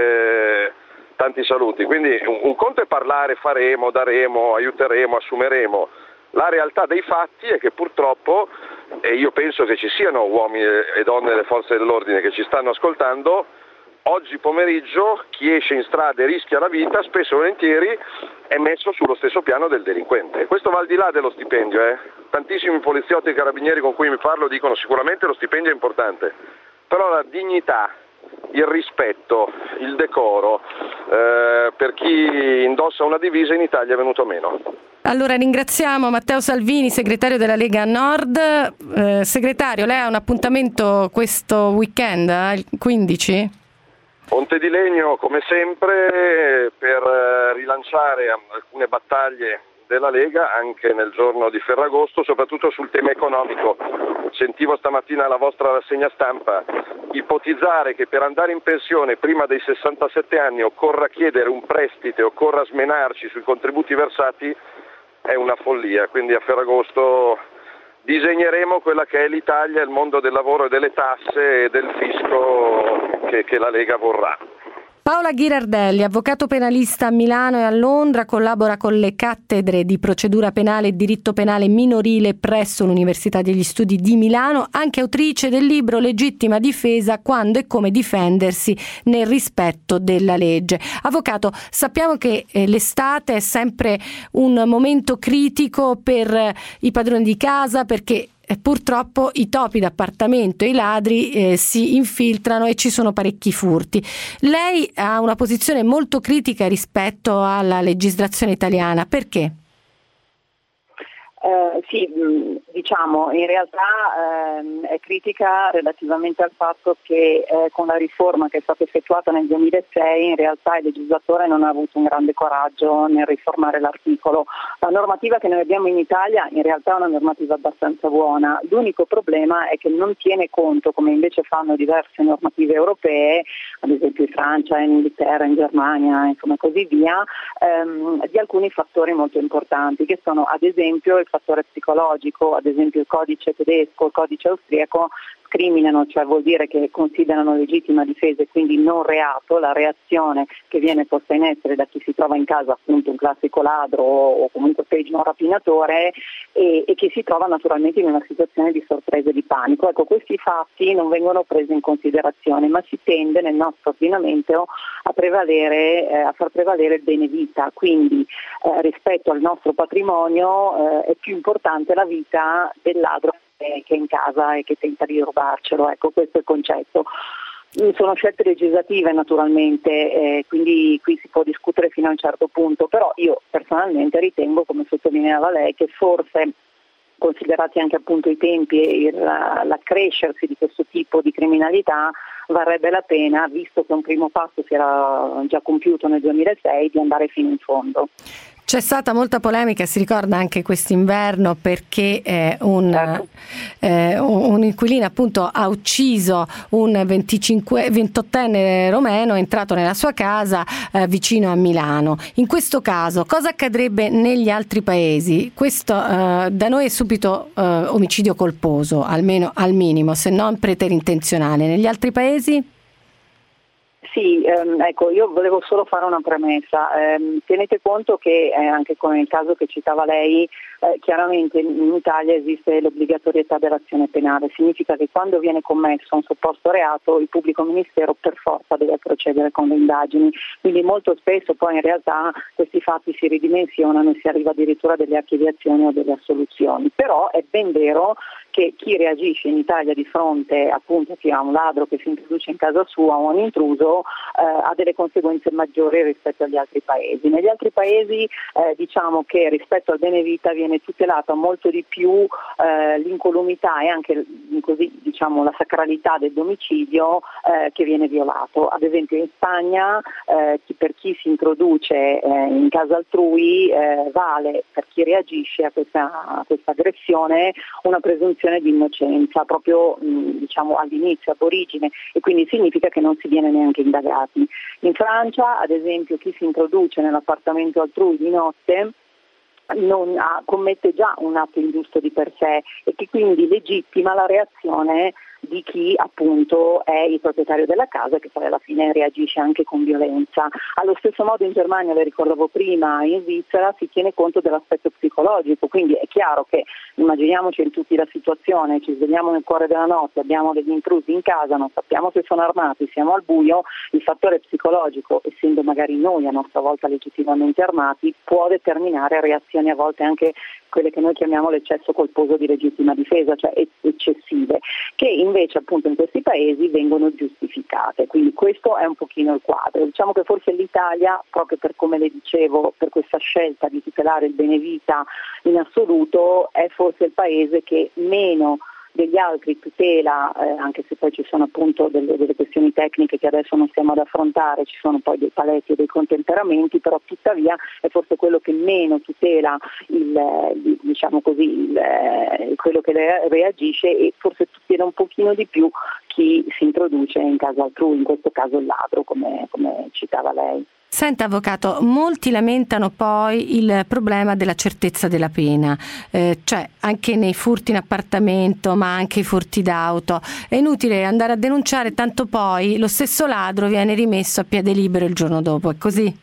eh, tanti saluti. Quindi un, un conto è parlare, faremo, daremo, aiuteremo, assumeremo. La realtà dei fatti è che purtroppo, e io penso che ci siano uomini e donne delle forze dell'ordine che ci stanno ascoltando, oggi pomeriggio chi esce in strada e rischia la vita spesso e volentieri è messo sullo stesso piano del delinquente. Questo va al di là dello stipendio. Eh. Tantissimi poliziotti e carabinieri con cui mi parlo dicono sicuramente lo stipendio è importante, però la dignità, il rispetto, il decoro eh, per chi indossa una divisa in Italia è venuto meno. Allora ringraziamo Matteo Salvini, segretario della Lega Nord. Eh, segretario, lei ha un appuntamento questo weekend, eh, il quindici? Ponte di Legno come sempre per rilanciare alcune battaglie della Lega anche nel giorno di Ferragosto, soprattutto sul tema economico. Sentivo stamattina la vostra rassegna stampa ipotizzare che per andare in pensione prima dei sessantasette anni occorra chiedere un prestito e occorra smenarci sui contributi versati è una follia, quindi a Ferragosto disegneremo quella che è l'Italia, il mondo del lavoro e delle tasse e del fisco che, che la Lega vorrà. Paola Ghirardelli, avvocato penalista a Milano e a Londra, collabora con le cattedre di procedura penale e diritto penale minorile presso l'Università degli Studi di Milano, anche autrice del libro Legittima difesa, quando e come difendersi nel rispetto della legge. Avvocato, sappiamo che eh, l'estate è sempre un momento critico per eh, i padroni di casa perché purtroppo i topi d'appartamento e i ladri eh, si infiltrano e ci sono parecchi furti. Lei ha una posizione molto critica rispetto alla legislazione italiana, perché? Eh, sì, mh, diciamo, in realtà ehm, è critica relativamente al fatto che eh, con la riforma che è stata effettuata nel duemilasei in realtà il legislatore non ha avuto un grande coraggio nel riformare l'articolo. La normativa che noi abbiamo in Italia in realtà è una normativa abbastanza buona, l'unico problema è che non tiene conto, come invece fanno diverse normative europee, ad esempio in Francia, in Inghilterra, in Germania, insomma così via, ehm, di alcuni fattori molto importanti che sono ad esempio il fattore psicologico, ad esempio il codice tedesco, il codice austriaco scriminano, cioè vuol dire che considerano legittima difesa e quindi non reato la reazione che viene posta in essere da chi si trova in casa appunto un classico ladro o comunque peggio un rapinatore e, e che si trova naturalmente in una situazione di sorpresa e di panico. Ecco, questi fatti non vengono presi in considerazione, ma si tende nel nostro ordinamento a prevalere, eh, a far prevalere il bene vita, quindi eh, rispetto al nostro patrimonio eh, è più importante la vita del ladro che è in casa e che tenta di rubarcelo, ecco, questo è il concetto. Sono scelte legislative naturalmente, eh, quindi qui si può discutere fino a un certo punto, però io personalmente ritengo, come sottolineava lei, che forse considerati anche appunto i tempi e il, l'accrescersi di questo tipo di criminalità, varrebbe la pena, visto che un primo passo si era già compiuto nel duemilasei, di andare fino in fondo. C'è stata molta polemica, si ricorda anche quest'inverno, perché eh, un, eh, un inquilino appunto ha ucciso un venticinque, ventottenne romeno entrato nella sua casa eh, vicino a Milano. In questo caso cosa accadrebbe negli altri paesi? Questo eh, da noi è subito eh, omicidio colposo, almeno al minimo, se non preterintenzionale. Negli altri paesi? Sì, ehm, ecco, io volevo solo fare una premessa. Eh, tenete conto che eh, anche come nel caso che citava lei, eh, chiaramente in Italia esiste l'obbligatorietà dell'azione penale. Significa che quando viene commesso un supposto reato il pubblico ministero per forza deve procedere con le indagini. Quindi molto spesso poi in realtà questi fatti si ridimensionano e si arriva addirittura a delle archiviazioni o delle assoluzioni. Però è ben vero che chi reagisce in Italia di fronte appunto a un ladro che si introduce in casa sua o un intruso eh, ha delle conseguenze maggiori rispetto agli altri paesi. Negli altri paesi eh, diciamo che rispetto al bene vita viene tutelata molto di più eh, l'incolumità e anche così diciamo la sacralità del domicilio eh, che viene violato. Ad esempio in Spagna eh, chi, per chi si introduce eh, in casa altrui eh, vale per chi reagisce a questa, a questa aggressione una presunzione di innocenza proprio mh, diciamo all'inizio, ab origine, e quindi significa che non si viene neanche indagati. In Francia, ad esempio, chi si introduce nell'appartamento altrui di notte non ha, commette già un atto ingiusto di per sé e che quindi legittima la reazione di chi appunto è il proprietario della casa, che poi alla fine reagisce anche con violenza. Allo stesso modo in Germania, le ricordavo prima, in Svizzera si tiene conto dell'aspetto psicologico, quindi è chiaro che immaginiamoci in tutti la situazione, ci svegliamo nel cuore della notte, abbiamo degli intrusi in casa, non sappiamo se sono armati, siamo al buio, il fattore psicologico, essendo magari noi a nostra volta legittimamente armati, può determinare reazioni a volte anche quelle che noi chiamiamo l'eccesso colposo di legittima difesa, cioè eccessive, che invece appunto in questi paesi vengono giustificate. Quindi questo è un pochino il quadro. Diciamo che forse l'Italia, proprio per come le dicevo, per questa scelta di tutelare il bene vita in assoluto, è forse il paese che meno degli altri tutela, eh, anche se poi ci sono appunto delle, delle questioni tecniche che adesso non stiamo ad affrontare, ci sono poi dei paletti e dei contemperamenti, però tuttavia è forse quello che meno tutela il, diciamo così, il, quello che reagisce e forse tutela un pochino di più chi si introduce in casa altrui, in questo caso il ladro, come, come citava lei. Senta avvocato, molti lamentano poi il problema della certezza della pena, eh, cioè anche nei furti in appartamento ma anche i furti d'auto. È inutile andare a denunciare, tanto poi lo stesso ladro viene rimesso a piede libero il giorno dopo, è così?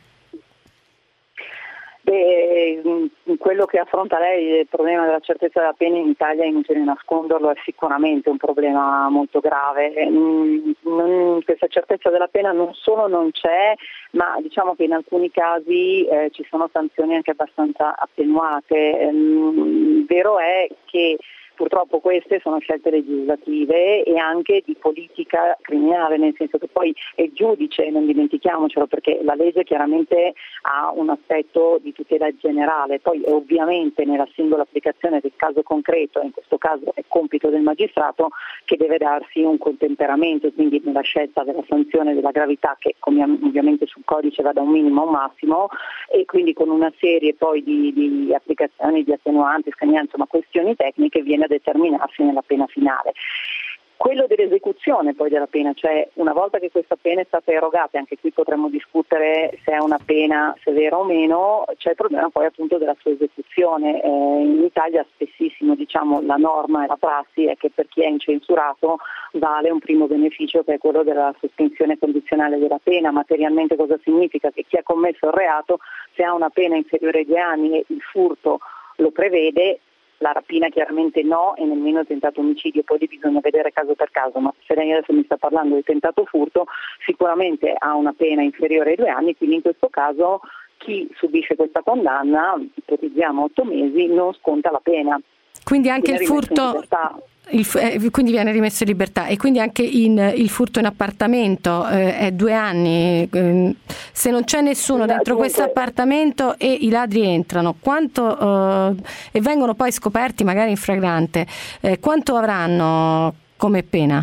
Beh, quello che affronta lei, il problema della certezza della pena in Italia, inutile nasconderlo, è sicuramente un problema molto grave. Non, questa certezza della pena non solo non c'è, ma diciamo che in alcuni casi eh, ci sono sanzioni anche abbastanza attenuate. Ehm, vero è che Purtroppo queste sono scelte legislative e anche di politica criminale, nel senso che poi è il giudice, non dimentichiamocelo, perché la legge chiaramente ha un aspetto di tutela generale, poi ovviamente nella singola applicazione del caso concreto, in questo caso è compito del magistrato che deve darsi un contemperamento, quindi nella scelta della sanzione, della gravità, che come ovviamente sul codice va da un minimo a un massimo, e quindi con una serie poi di, di applicazioni, di attenuanti, scaglianti, insomma questioni tecniche, viene a determinarsi nella pena finale. Quello dell'esecuzione poi della pena, cioè una volta che questa pena è stata erogata, anche qui potremmo discutere se è una pena severa o meno, c'è il problema poi appunto della sua esecuzione. Eh, in Italia spessissimo diciamo la norma e la prassi è che per chi è incensurato vale un primo beneficio, che è quello della sospensione condizionale della pena. Materialmente cosa significa? Che chi ha commesso il reato, se ha una pena inferiore ai due anni e il furto lo prevede, la rapina chiaramente no, e nemmeno il tentato omicidio, poi bisogna vedere caso per caso, ma se lei adesso mi sta parlando di tentato furto sicuramente ha una pena inferiore ai due anni, quindi in questo caso chi subisce questa condanna, ipotizziamo otto mesi, non sconta la pena. Quindi anche il furto, il, eh, quindi viene rimesso in libertà, e quindi anche in, il furto in appartamento eh, è due anni. Eh, se non c'è nessuno dentro questo appartamento e i ladri entrano, quanto eh, e vengono poi scoperti magari in flagrante, eh, quanto avranno come pena?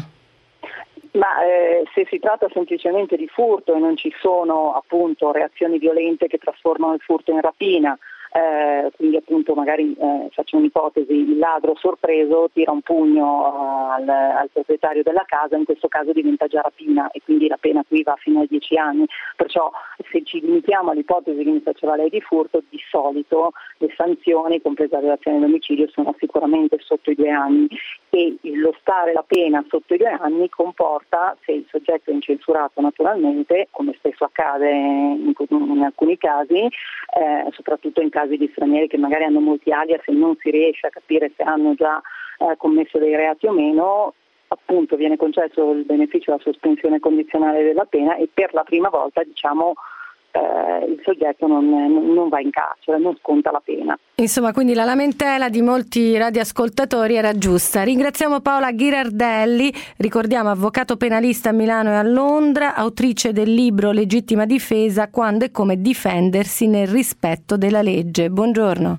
Ma eh, se si tratta semplicemente di furto e non ci sono appunto reazioni violente che trasformano il furto in rapina, Eh, quindi appunto magari eh, faccio un'ipotesi, il ladro sorpreso tira un pugno uh, al, al proprietario della casa, in questo caso diventa già rapina e quindi la pena qui va fino ai dieci anni, perciò se ci limitiamo all'ipotesi che mi faceva lei di furto, di solito le sanzioni, compresa la relazione d'omicidio, sono sicuramente sotto i due anni, e lo stare la pena sotto i due anni comporta, se il soggetto è incensurato naturalmente, come spesso accade in, in alcuni casi, eh, soprattutto in casi di stranieri che magari hanno molti alias e non si riesce a capire se hanno già eh, commesso dei reati o meno, appunto viene concesso il beneficio della sospensione condizionale della pena e per la prima volta diciamo eh, il soggetto non, non va in carcere, non sconta la pena. Insomma, quindi la lamentela di molti radioascoltatori era giusta. Ringraziamo Paola Ghirardelli, ricordiamo avvocato penalista a Milano e a Londra, autrice del libro Legittima difesa, quando e come difendersi nel rispetto della legge. Buongiorno.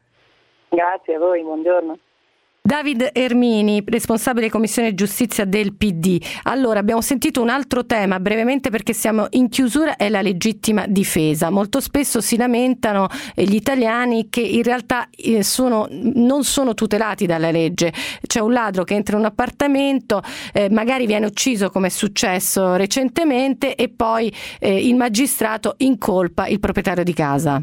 Grazie a voi, buongiorno. David Ermini, responsabile commissione giustizia del P D. Allora, abbiamo sentito un altro tema brevemente perché siamo in chiusura, è la legittima difesa. Molto spesso si lamentano gli italiani che in realtà sono, non sono tutelati dalla legge. C'è un ladro che entra in un appartamento, eh, magari viene ucciso come è successo recentemente e poi eh, il magistrato incolpa il proprietario di casa.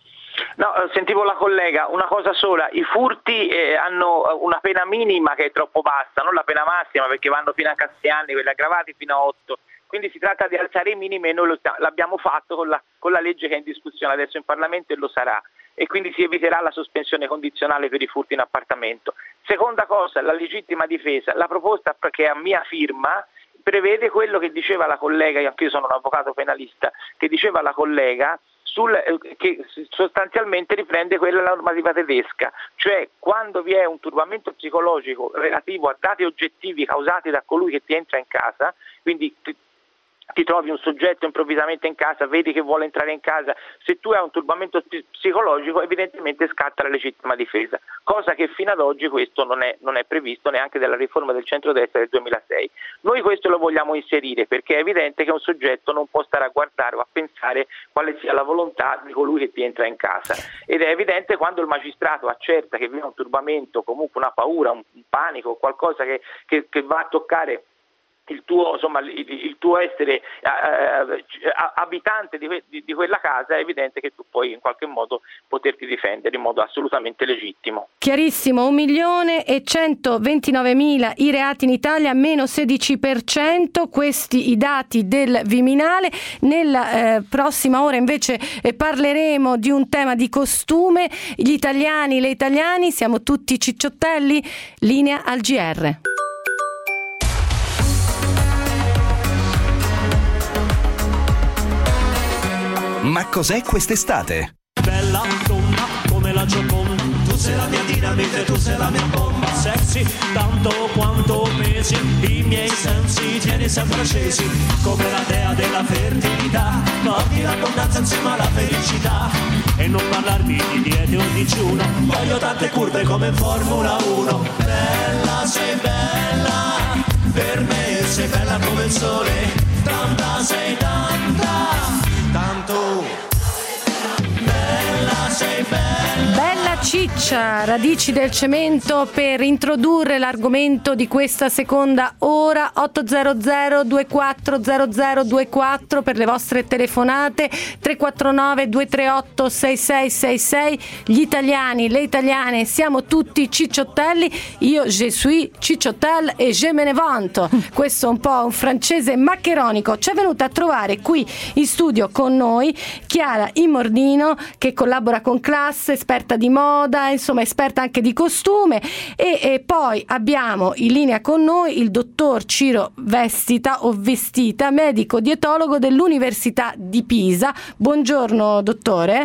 No, sentivo la collega, una cosa sola, i furti eh, hanno una pena minima che è troppo bassa, non la pena massima, perché vanno fino a sei anni, quelli aggravati fino a otto, quindi si tratta di alzare i minimi e noi lo, l'abbiamo fatto con la, con la legge che è in discussione adesso in Parlamento e lo sarà, e quindi si eviterà la sospensione condizionale per i furti in appartamento. Seconda cosa, la legittima difesa, la proposta che è a mia firma prevede quello che diceva la collega, anche io sono un avvocato penalista, che diceva la collega, Sul, che sostanzialmente riprende quella normativa tedesca, cioè quando vi è un turbamento psicologico relativo a dati oggettivi causati da colui che ti entra in casa, quindi ti, ti trovi un soggetto improvvisamente in casa, vedi che vuole entrare in casa, se tu hai un turbamento psicologico evidentemente scatta la legittima difesa, cosa che fino ad oggi questo non è, non è previsto neanche dalla riforma del centrodestra del duemilasei. Noi questo lo vogliamo inserire perché è evidente che un soggetto non può stare a guardare o a pensare quale sia la volontà di colui che ti entra in casa, ed è evidente quando il magistrato accerta che vi è un turbamento, comunque una paura, un, un panico, qualcosa che, che, che va a toccare il tuo, insomma, il, il tuo essere eh, abitante di, di, di quella casa, è evidente che tu puoi in qualche modo poterti difendere in modo assolutamente legittimo. Chiarissimo, un milione e centoventinovemila i reati in Italia, meno sedici per cento, questi i dati del Viminale. Nella eh, prossima ora invece eh, parleremo di un tema di costume, gli italiani, le italiani, siamo tutti cicciottelli, linea al G R. Ma cos'è quest'estate? Bella donna come la Gioconda, tu sei la mia dinamite, tu sei la mia bomba, sei pensi, tanto quanto pesi, i miei sensi tieni sempre accesi, come la dea della fertilità, porti l'abbondanza insieme alla felicità, e non parlarmi di diete o digiuno, voglio tante curve come in Formula uno. Bella, sei bella, per me sei bella come il sole, tanta sei tanta, tanto bella sei bella. Bella ciccia, radici del cemento, per introdurre l'argomento di questa seconda ora. Ottocento due quattro zero zero due quattro per le vostre telefonate, tre quattro nove due tre otto sei sei sei sei. Gli italiani, le italiane, siamo tutti cicciottelli. Io je suis cicciottel e je me ne vanto. Questo è un po' un francese maccheronico. Ci è venuta a trovare qui in studio con noi Chiara Immordino, che collabora con Classe, esperta di moda, insomma esperta anche di costume, e, e poi abbiamo in linea con noi il dottor Ciro Vestita o Vestita, medico dietologo dell'Università di Pisa. Buongiorno dottore.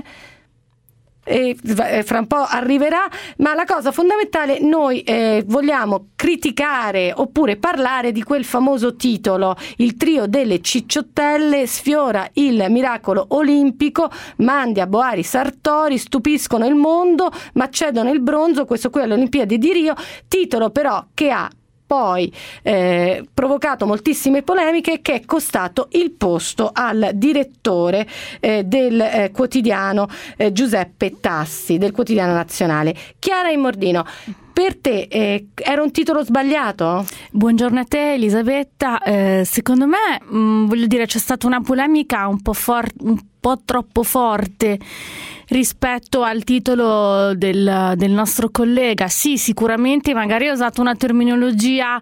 E fra un po' arriverà, ma la cosa fondamentale, noi eh, vogliamo criticare oppure parlare di quel famoso titolo: il trio delle cicciottelle sfiora il miracolo olimpico, Mandia, Boari, Sartori stupiscono il mondo ma cedono il bronzo, questo qui alle Olimpiadi di Rio, titolo però che ha poi eh, provocato moltissime polemiche, che è costato il posto al direttore eh, del eh, quotidiano eh, Giuseppe Tassi, del quotidiano nazionale. Chiara Immordino, per te eh, era un titolo sbagliato? Buongiorno a te Elisabetta, eh, secondo me mh, voglio dire c'è stata una polemica un po' for- un po' troppo forte rispetto al titolo del, del nostro collega. Sì, sicuramente magari ha usato una terminologia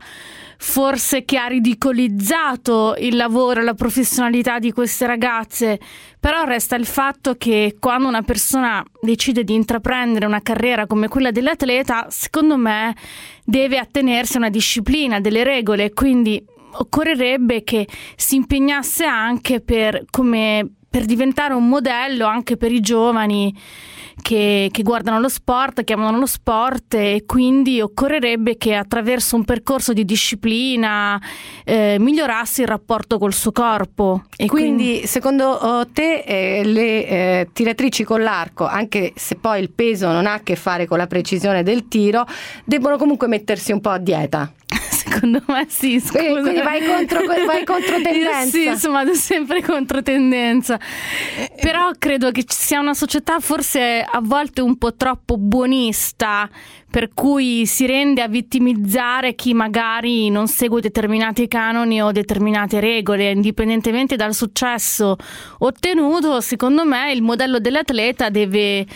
forse che ha ridicolizzato il lavoro e la professionalità di queste ragazze, però resta il fatto che quando una persona decide di intraprendere una carriera come quella dell'atleta, secondo me deve attenersi a una disciplina, delle regole, quindi occorrerebbe che si impegnasse anche per come per diventare un modello anche per i giovani che, che guardano lo sport, che amano lo sport, e quindi occorrerebbe che attraverso un percorso di disciplina eh, migliorasse il rapporto col suo corpo. E quindi, quindi secondo te eh, le eh, tiratrici con l'arco, anche se poi il peso non ha a che fare con la precisione del tiro, debbono comunque mettersi un po' a dieta? Secondo me sì, scusa. Quindi, quindi vai contro, vai contro tendenza. Sì, insomma, sempre contro tendenza. Però credo che ci sia una società forse a volte un po' troppo buonista, per cui si rende a vittimizzare chi magari non segue determinati canoni o determinate regole, indipendentemente dal successo ottenuto. Secondo me il modello dell'atleta deve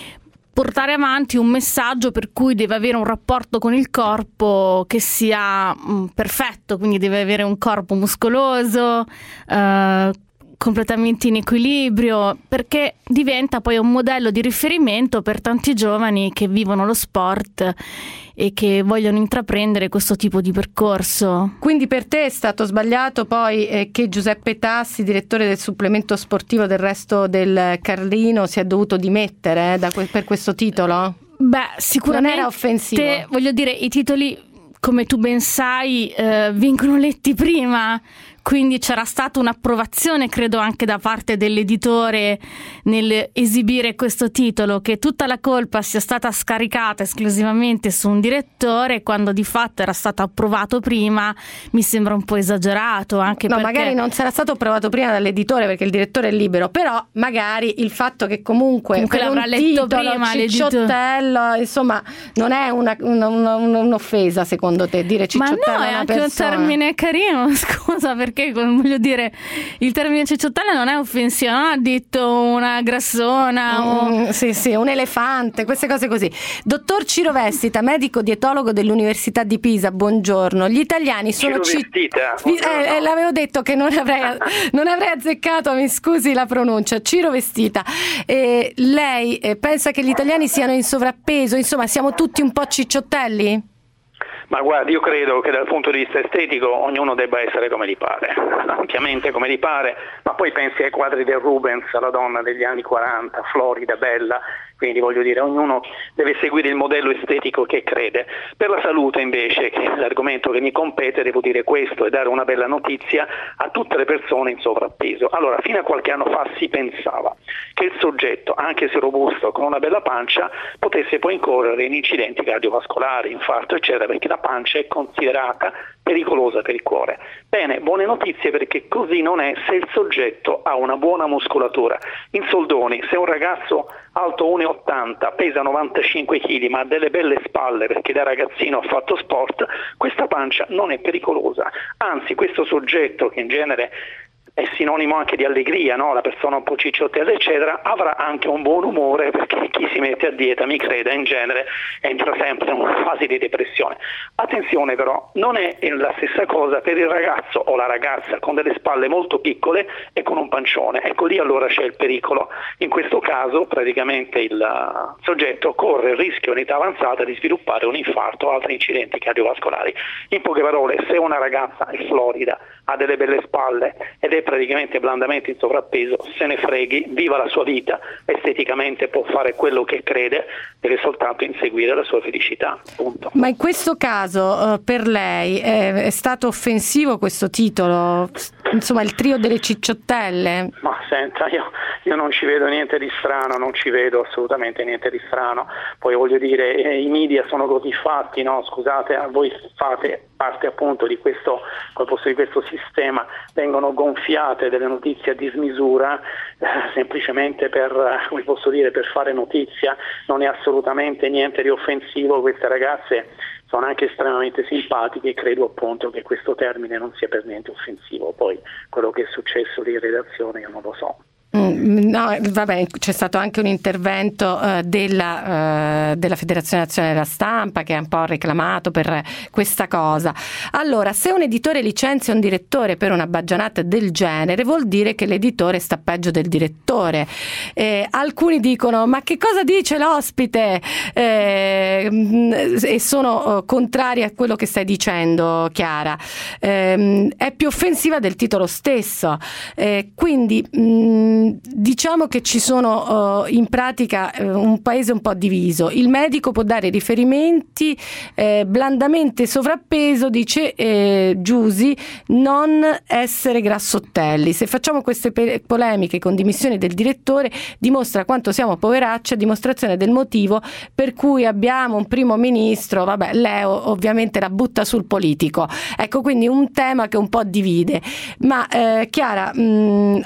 portare avanti un messaggio per cui deve avere un rapporto con il corpo che sia mh, perfetto, quindi deve avere un corpo muscoloso, eh, completamente in equilibrio, perché diventa poi un modello di riferimento per tanti giovani che vivono lo sport e che vogliono intraprendere questo tipo di percorso. Quindi per te è stato sbagliato poi eh, che Giuseppe Tassi, direttore del supplemento sportivo del Resto del Carlino, si è dovuto dimettere eh, da que- per questo titolo? Beh, sicuramente non era offensivo. Voglio dire, i titoli, come tu ben sai, eh, vengono letti prima, quindi c'era stata un'approvazione, credo anche da parte dell'editore, nel esibire questo titolo. Che tutta la colpa sia stata scaricata esclusivamente su un direttore quando di fatto era stato approvato prima mi sembra un po' esagerato, anche no, perché magari non sarà stato approvato prima dall'editore perché il didirettore è libero, però magari il fatto che comunque, comunque per l'avrà un letto titolo prima cicciottello, insomma, non è una, una, una, un'offesa secondo te dire cicciottello? Ma no, è anche persona. Un termine carino, scusa, perché voglio dire, il termine cicciottello non è offensivo, non ha detto una grassona o... mm, sì sì, un elefante, queste cose così. Dottor Ciro Vestita, medico dietologo dell'Università di Pisa, buongiorno. Gli italiani sono Ciro Vestita, ci... eh, eh, l'avevo detto che non avrei, non avrei azzeccato, mi scusi la pronuncia. Ciro Vestita, eh, lei eh, pensa che gli italiani siano in sovrappeso, insomma siamo tutti un po' cicciotelli? Ma guardi, io credo che dal punto di vista estetico ognuno debba essere come gli pare, ampiamente come gli pare, ma poi pensi ai quadri del Rubens, la donna degli anni quaranta, florida, bella, quindi voglio dire, ognuno deve seguire il modello estetico che crede. Per la salute invece, che è l'argomento che mi compete, devo dire questo e dare una bella notizia a tutte le persone in sovrappeso. Allora, fino a qualche anno fa si pensava che il soggetto, anche se robusto, con una bella pancia, potesse poi incorrere in incidenti cardiovascolari, infarto eccetera, perché la pancia è considerata pericolosa per il cuore. Bene, buone notizie, perché così non è se il soggetto ha una buona muscolatura. In soldoni, se un ragazzo alto uno virgola ottanta, pesa novantacinque chili, ma ha delle belle spalle perché da ragazzino ha fatto sport, questa pancia non è pericolosa. Anzi, questo soggetto, che in genere è sinonimo anche di allegria, no? La persona un po' cicciottella eccetera, avrà anche un buon umore, perché chi si mette a dieta, mi creda, in genere entra sempre in una fase di depressione. Attenzione però, non è la stessa cosa per il ragazzo o la ragazza con delle spalle molto piccole e con un pancione. Ecco, lì allora c'è il pericolo. In questo caso praticamente il soggetto corre il rischio in età avanzata di sviluppare un infarto o altri incidenti cardiovascolari. In poche parole, se una ragazza è florida, ha delle belle spalle ed è praticamente blandamente in sovrappeso, se ne freghi, viva la sua vita, esteticamente può fare quello che crede, deve soltanto inseguire la sua felicità, punto. Ma in questo caso uh, per lei è, è stato offensivo questo titolo, insomma il trio delle cicciottelle? Ma senta, io, io non ci vedo niente di strano, non ci vedo assolutamente niente di strano. Poi voglio dire, eh, i media sono così fatti, no? Scusate, voi fate parte appunto di questo, come posso dire, questo sistema, vengono gonfiate delle notizie a dismisura eh, semplicemente per, come posso dire, per fare notizia. Non è assolutamente niente di offensivo, queste ragazze sono anche estremamente simpatiche e credo appunto che questo termine non sia per niente offensivo. Poi quello che è successo lì in redazione io non lo so. No, vabbè, c'è stato anche un intervento uh, della, uh, della Federazione Nazionale della Stampa che ha un po' reclamato per questa cosa. Allora, se un editore licenzia un direttore per una baggianata del genere, vuol dire che l'editore sta peggio del direttore. Eh, alcuni dicono: ma che cosa dice l'ospite? Eh, e sono uh, contrari a quello che stai dicendo, Chiara. Eh, è più offensiva del titolo stesso. Eh, quindi mh, diciamo che ci sono uh, in pratica uh, un paese un po' diviso. Il medico può dare riferimenti, eh, blandamente sovrappeso, dice eh, Giusi, non essere grassottelli. Se facciamo queste pe- polemiche con dimissioni del direttore, dimostra quanto siamo poveracci, a dimostrazione del motivo per cui abbiamo un primo ministro, vabbè, Leo ovviamente la butta sul politico. Ecco, quindi un tema che un po' divide. Ma eh, Chiara, mh,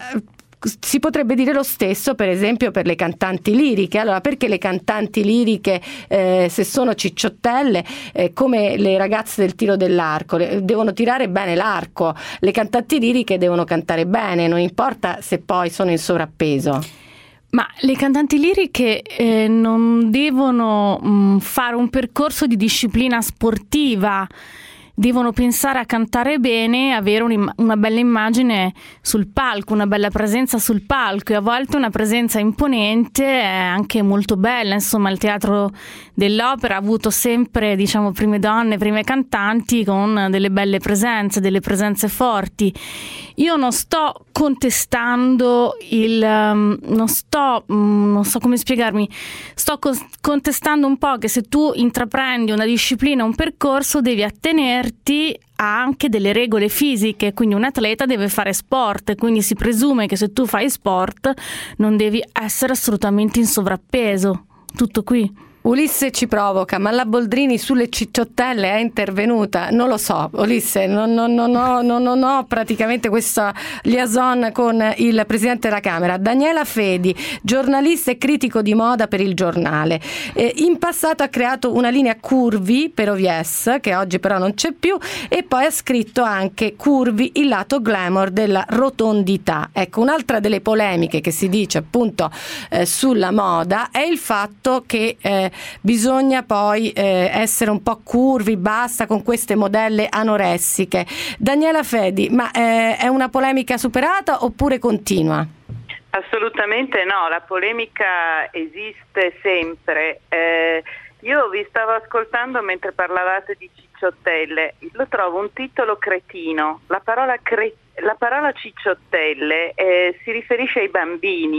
si potrebbe dire lo stesso per esempio per le cantanti liriche. Allora, perché le cantanti liriche eh, se sono cicciottelle eh, come le ragazze del tiro dell'arco le, devono tirare bene l'arco, le cantanti liriche devono cantare bene, non importa se poi sono in sovrappeso. Ma le cantanti liriche eh, non devono mh, fare un percorso di disciplina sportiva, devono pensare a cantare bene, avere una bella immagine sul palco, una bella presenza sul palco, e a volte una presenza imponente è anche molto bella. Insomma, il teatro dell'opera ha avuto sempre, diciamo, prime donne, prime cantanti con delle belle presenze, delle presenze forti. Io non sto contestando il um, non sto um, non so come spiegarmi sto co- contestando un po' che se tu intraprendi una disciplina, un percorso, devi attenerti a anche delle regole fisiche. Quindi un atleta deve fare sport, quindi si presume che se tu fai sport non devi essere assolutamente in sovrappeso. Tutto qui. Ulisse ci provoca, ma la Boldrini sulle cicciottelle è intervenuta? Non lo so, Ulisse, non, non, non, ho, non, non ho praticamente questa liaison con il Presidente della Camera. Daniela Fedi, giornalista e critico di moda per Il Giornale. Eh, in passato ha creato una linea Curvi per O V S, che oggi però non c'è più, e poi ha scritto anche Curvi, il lato glamour della rotondità. Ecco, un'altra delle polemiche che si dice appunto eh, sulla moda è il fatto che eh, bisogna poi eh, essere un po' curvi, basta con queste modelle anoressiche. Daniela Fedi, ma eh, è una polemica superata oppure continua? Assolutamente no, la polemica esiste sempre. Eh, io vi stavo ascoltando mentre parlavate di cicciottelle, lo trovo un titolo cretino. La parola, cre- la parola cicciottelle eh, si riferisce ai bambini.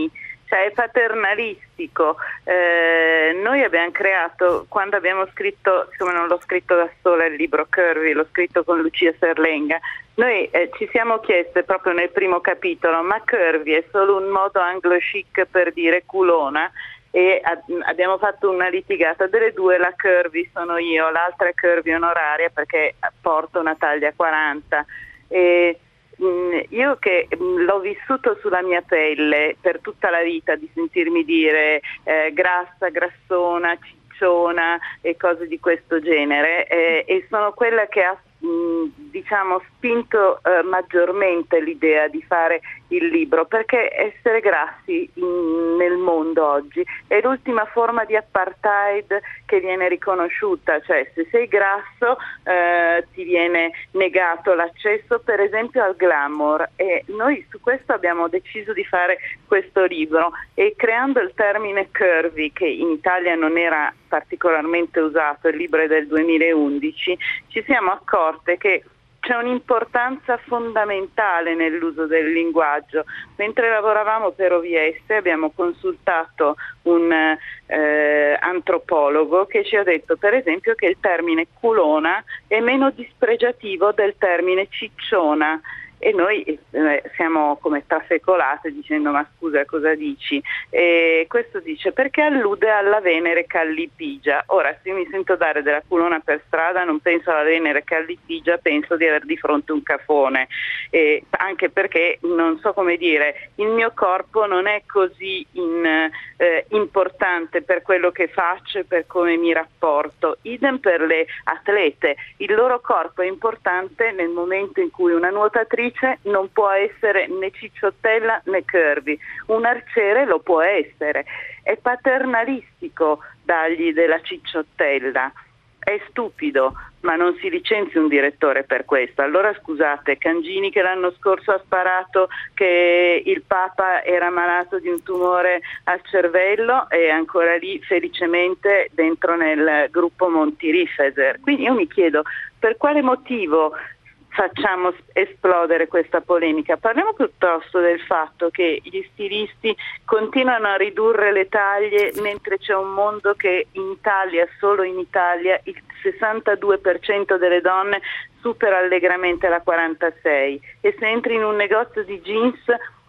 cioè è paternalistico. Eh, noi abbiamo creato, quando abbiamo scritto, siccome non l'ho scritto da sola il libro Curvy, l'ho scritto con Lucia Serlenga, noi eh, ci siamo chieste proprio nel primo capitolo, ma curvy è solo un modo anglo-chic per dire culona? E a, abbiamo fatto una litigata delle due, la curvy sono io, l'altra è curvy onoraria perché porto una taglia quaranta. E, mh, io che mh, l'ho vissuto sulla mia pelle per tutta la vita, di sentirmi dire eh, grassa, grassona, cicciona e cose di questo genere, eh, e sono quella che ha diciamo spinto eh, maggiormente l'idea di fare il libro, perché essere grassi in, nel mondo oggi è l'ultima forma di apartheid che viene riconosciuta, cioè se sei grasso eh, ti viene negato l'accesso per esempio al glamour, e noi su questo abbiamo deciso di fare questo libro, e creando il termine curvy, che in Italia non era particolarmente usato, il libro è del duemilaundici, ci siamo accorte che c'è un'importanza fondamentale nell'uso del linguaggio. Mentre lavoravamo per O V S abbiamo consultato un eh, antropologo che ci ha detto per esempio che il termine culona è meno dispregiativo del termine cicciona. E noi eh, siamo come trasecolate dicendo ma scusa cosa dici? E questo dice perché allude alla Venere Callipigia. Ora se io mi sento dare della culona per strada non penso alla Venere Callipigia, penso di aver di fronte un cafone, e anche perché non so come dire, il mio corpo non è così in, eh, importante per quello che faccio e per come mi rapporto. Idem per le atlete, il loro corpo è importante nel momento in cui una nuotatrice non può essere né cicciottella né curvy, un arciere lo può essere. È paternalistico dargli della cicciottella, è stupido, ma non si licenzi un direttore per questo. Allora scusate, Cangini che l'anno scorso ha sparato che il Papa era malato di un tumore al cervello è ancora lì felicemente dentro nel gruppo Monti Rifeser. Quindi io mi chiedo per quale motivo facciamo esplodere questa polemica. Parliamo piuttosto del fatto che gli stilisti continuano a ridurre le taglie mentre c'è un mondo che in Italia, solo in Italia, il sessantadue per cento delle donne supera allegramente la quarantasei, e se entri in un negozio di jeans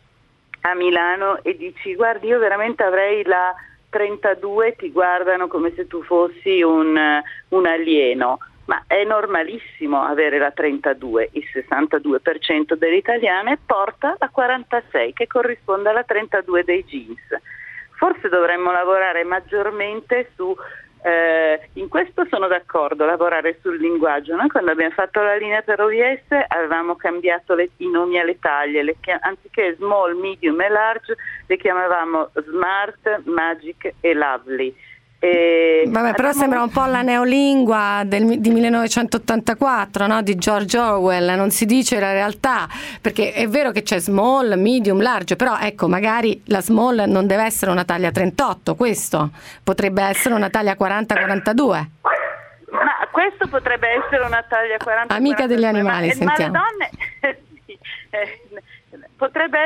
a Milano e dici guardi io veramente avrei la trentadue, ti guardano come se tu fossi un, un alieno. Ma è normalissimo avere la trentadue, il sessantadue per cento delle italiane porta la quarantasei che corrisponde alla trentadue dei jeans. Forse dovremmo lavorare maggiormente su, eh, in questo sono d'accordo, lavorare sul linguaggio. Noi quando abbiamo fatto la linea per O V S avevamo cambiato le, i nomi alle taglie, le, anziché small, medium e large le chiamavamo smart, magic e lovely. E Vabbè, però abbiamo... sembra un po' la neolingua del, di millenovecentottantaquattro, no? Di George Orwell, non si dice la realtà, perché è vero che c'è small, medium, large, però ecco magari la small non deve essere una taglia trentotto, questo potrebbe essere una taglia quaranta quarantadue. Ma questo potrebbe essere una taglia quaranta amica quarantadue, degli animali, ma, sentiamo. ma le donne sì, eh, potrebbe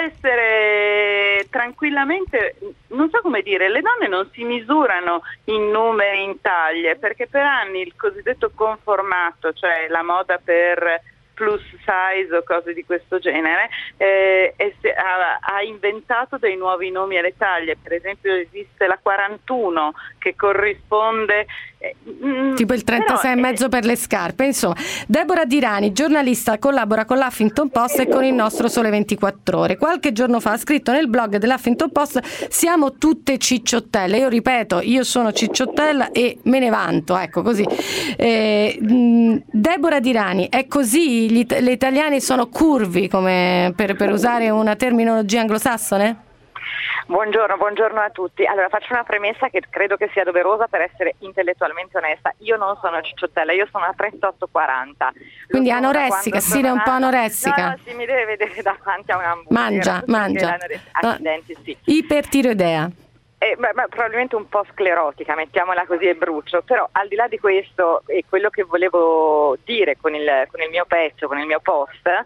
essere tranquillamente, non so come dire, le donne non si misurano in numeri, in taglie, perché per anni il cosiddetto conformato, cioè la moda per plus size o cose di questo genere, eh, è, ha, ha inventato dei nuovi nomi alle taglie. Per esempio esiste la quarantuno che corrisponde eh, tipo il trentasei e mezzo per le scarpe. Insomma, Deborah Dirani, giornalista, collabora con l'Huffington Post e con il nostro Sole ventiquattro Ore. Qualche giorno fa ha scritto nel blog dell'Huffington Post: siamo tutte cicciottelle. Io ripeto, io sono cicciottella e me ne vanto, ecco così. eh, Deborah Dirani, è così? Gli, le italiani sono curvi, come per, per usare una terminologia anglosassone? Buongiorno, buongiorno a tutti. Allora faccio una premessa che credo che sia doverosa per essere intellettualmente onesta. Io non sono cicciottella, io sono a trentotto quaranta. Quindi anoressica, sì, è un po' anoressica. No, no, si mi deve vedere davanti a un hamburger. Mangia, mangia. Accidenti, sì. Ipertiroidea. Eh, beh, beh, probabilmente un po' sclerotica, mettiamola così e brucio, però al di là di questo e quello che volevo dire con il, con il mio pezzo, con il mio post,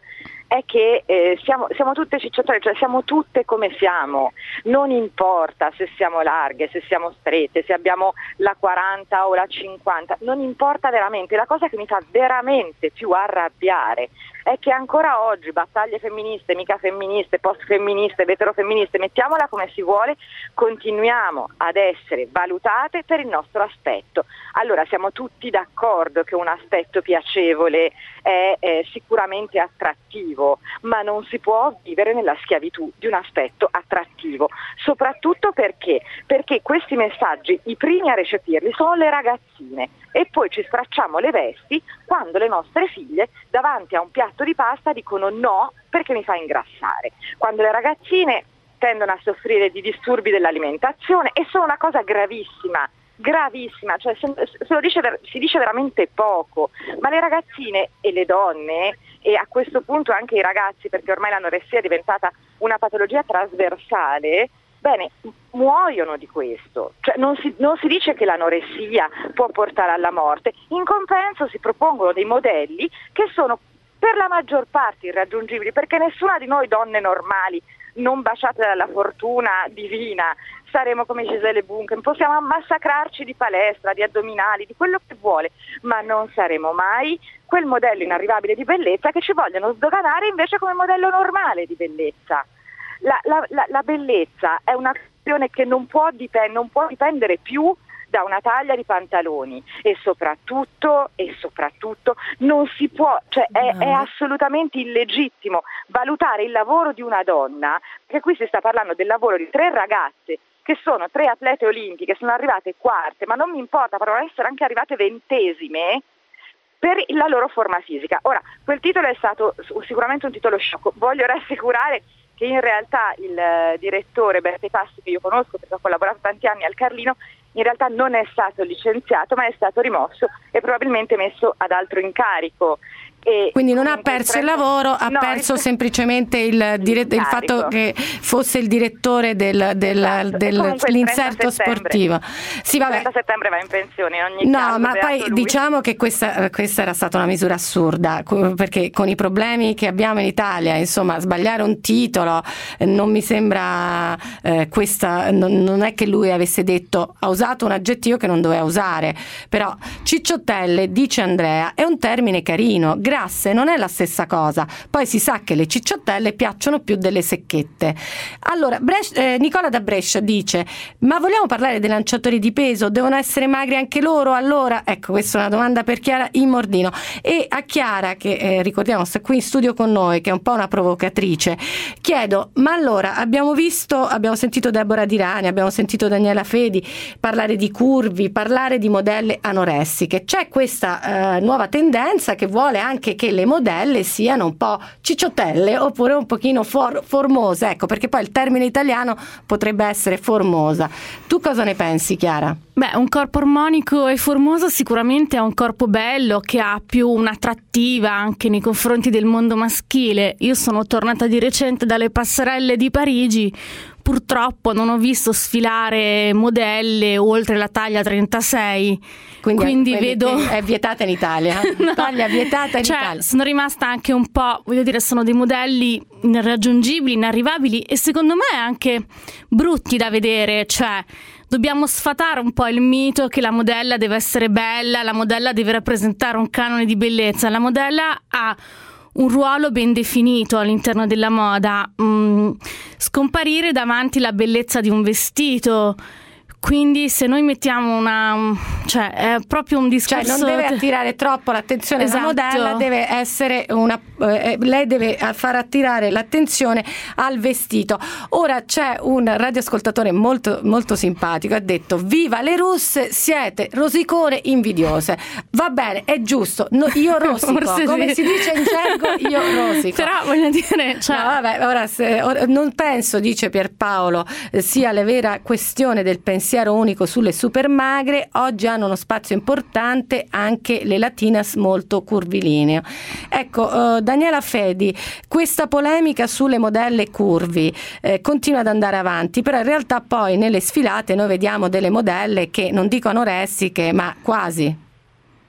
è che eh, siamo, siamo tutte cicciottole, cioè siamo tutte come siamo, non importa se siamo larghe, se siamo strette, se abbiamo la quaranta o la cinquanta, non importa veramente. La cosa che mi fa veramente più arrabbiare è che ancora oggi battaglie femministe, mica femministe, post femministe, veterofemministe, mettiamola come si vuole, continuiamo ad essere valutate per il nostro aspetto. Allora siamo tutti d'accordo che un aspetto piacevole è, è sicuramente attrattivo, ma non si può vivere nella schiavitù di un aspetto attrattivo, soprattutto perché, perché questi messaggi, i primi a recepirli sono le ragazzine, e poi ci stracciamo le vesti quando le nostre figlie davanti a un piatto di pasta dicono no perché mi fa ingrassare, quando le ragazzine tendono a soffrire di disturbi dell'alimentazione, e sono una cosa gravissima, gravissima, cioè se, se lo dice, si dice veramente poco, ma le ragazzine e le donne, e a questo punto anche i ragazzi, perché ormai l'anoressia è diventata una patologia trasversale, bene, muoiono di questo, cioè non si, non si dice che l'anoressia può portare alla morte, in compenso si propongono dei modelli che sono per la maggior parte irraggiungibili, perché nessuna di noi donne normali, non baciate dalla fortuna divina, saremo come Gisele Bündchen, possiamo massacrarci di palestra, di addominali, di quello che vuole, ma non saremo mai quel modello inarrivabile di bellezza che ci vogliono sdoganare invece come modello normale di bellezza. La, la, la, la bellezza è una questione che non può, dipend- non può dipendere più da una taglia di pantaloni, e soprattutto e soprattutto non si può, cioè è, è assolutamente illegittimo valutare il lavoro di una donna, perché qui si sta parlando del lavoro di tre ragazze che sono tre atlete olimpiche, sono arrivate quarte, ma non mi importa, potrebbero essere anche arrivate ventesime per la loro forma fisica. Ora, quel titolo è stato sicuramente un titolo sciocco, voglio rassicurare che in realtà il uh, direttore Berti Passi, che io conosco perché ho collaborato tanti anni al Carlino, in realtà non è stato licenziato, ma è stato rimosso e probabilmente messo ad altro incarico. E quindi non ha perso il lavoro, ha no, perso il... semplicemente il, dire... il fatto che fosse il direttore del, del, esatto. dell'inserto sportivo. Sì, vabbè. Il trenta settembre va in pensione in ogni no, caso. No, ma poi lui. diciamo che questa, questa era stata una misura assurda, perché con i problemi che abbiamo in Italia, insomma, sbagliare un titolo non mi sembra eh, questa, non, non è che lui avesse detto, ha usato un aggettivo che non doveva usare, però cicciottelle, dice Andrea, è un termine carino, grasse non è la stessa cosa, poi si sa che le cicciottelle piacciono più delle secchette. Allora Brescia, eh, Nicola da Brescia dice, ma vogliamo parlare dei lanciatori di peso, devono essere magri anche loro allora? Ecco, questa è una domanda per Chiara Immordino, e a Chiara, che eh, ricordiamo sta qui in studio con noi, che è un po' una provocatrice, chiedo, ma allora abbiamo visto, abbiamo sentito Deborah Dirani, abbiamo sentito Daniela Fedi parlare di curvi, parlare di modelle anoressiche, c'è questa eh, nuova tendenza che vuole anche che le modelle siano un po' cicciottelle oppure un pochino for- formose, ecco, perché poi il termine italiano potrebbe essere formosa. Tu cosa ne pensi, Chiara? Beh, un corpo armonico e formoso sicuramente è un corpo bello che ha più un'attrattiva anche nei confronti del mondo maschile. Io sono tornata di recente dalle passerelle di Parigi. Purtroppo non ho visto sfilare modelle oltre la taglia trentasei, quindi, quindi, quindi vedo è vietata in Italia, no, taglia vietata in cioè, Italia. Sono rimasta anche un po', voglio dire, sono dei modelli irraggiungibili, inarrivabili e secondo me anche brutti da vedere, cioè dobbiamo sfatare un po' il mito che la modella deve essere bella, la modella deve rappresentare un canone di bellezza, la modella ha un ruolo ben definito all'interno della moda, mm, scomparire davanti la bellezza di un vestito. Quindi se noi mettiamo una, cioè è proprio un discorso, cioè non deve attirare troppo l'attenzione, esatto. La modella deve essere una eh, lei deve far attirare l'attenzione al vestito. Ora c'è un radioascoltatore molto molto simpatico, ha detto viva le russe, siete rosicone invidiose. Va bene, è giusto, no, io rosico, come si dice in gergo, io rosico. Però voglio dire, cioè... no, vabbè, ora, se, ora non penso, dice Pierpaolo, sia la vera questione del pensiero unico sulle super magre, oggi hanno uno spazio importante anche le latinas molto curvilineo. Ecco, uh, Daniela Fedi, questa polemica sulle modelle curvi eh, continua ad andare avanti, però in realtà poi nelle sfilate noi vediamo delle modelle che non dico anoressiche ma quasi.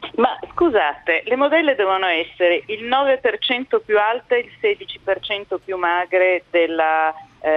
Ma scusate, le modelle devono essere il nove per cento più alte e il sedici per cento più magre della,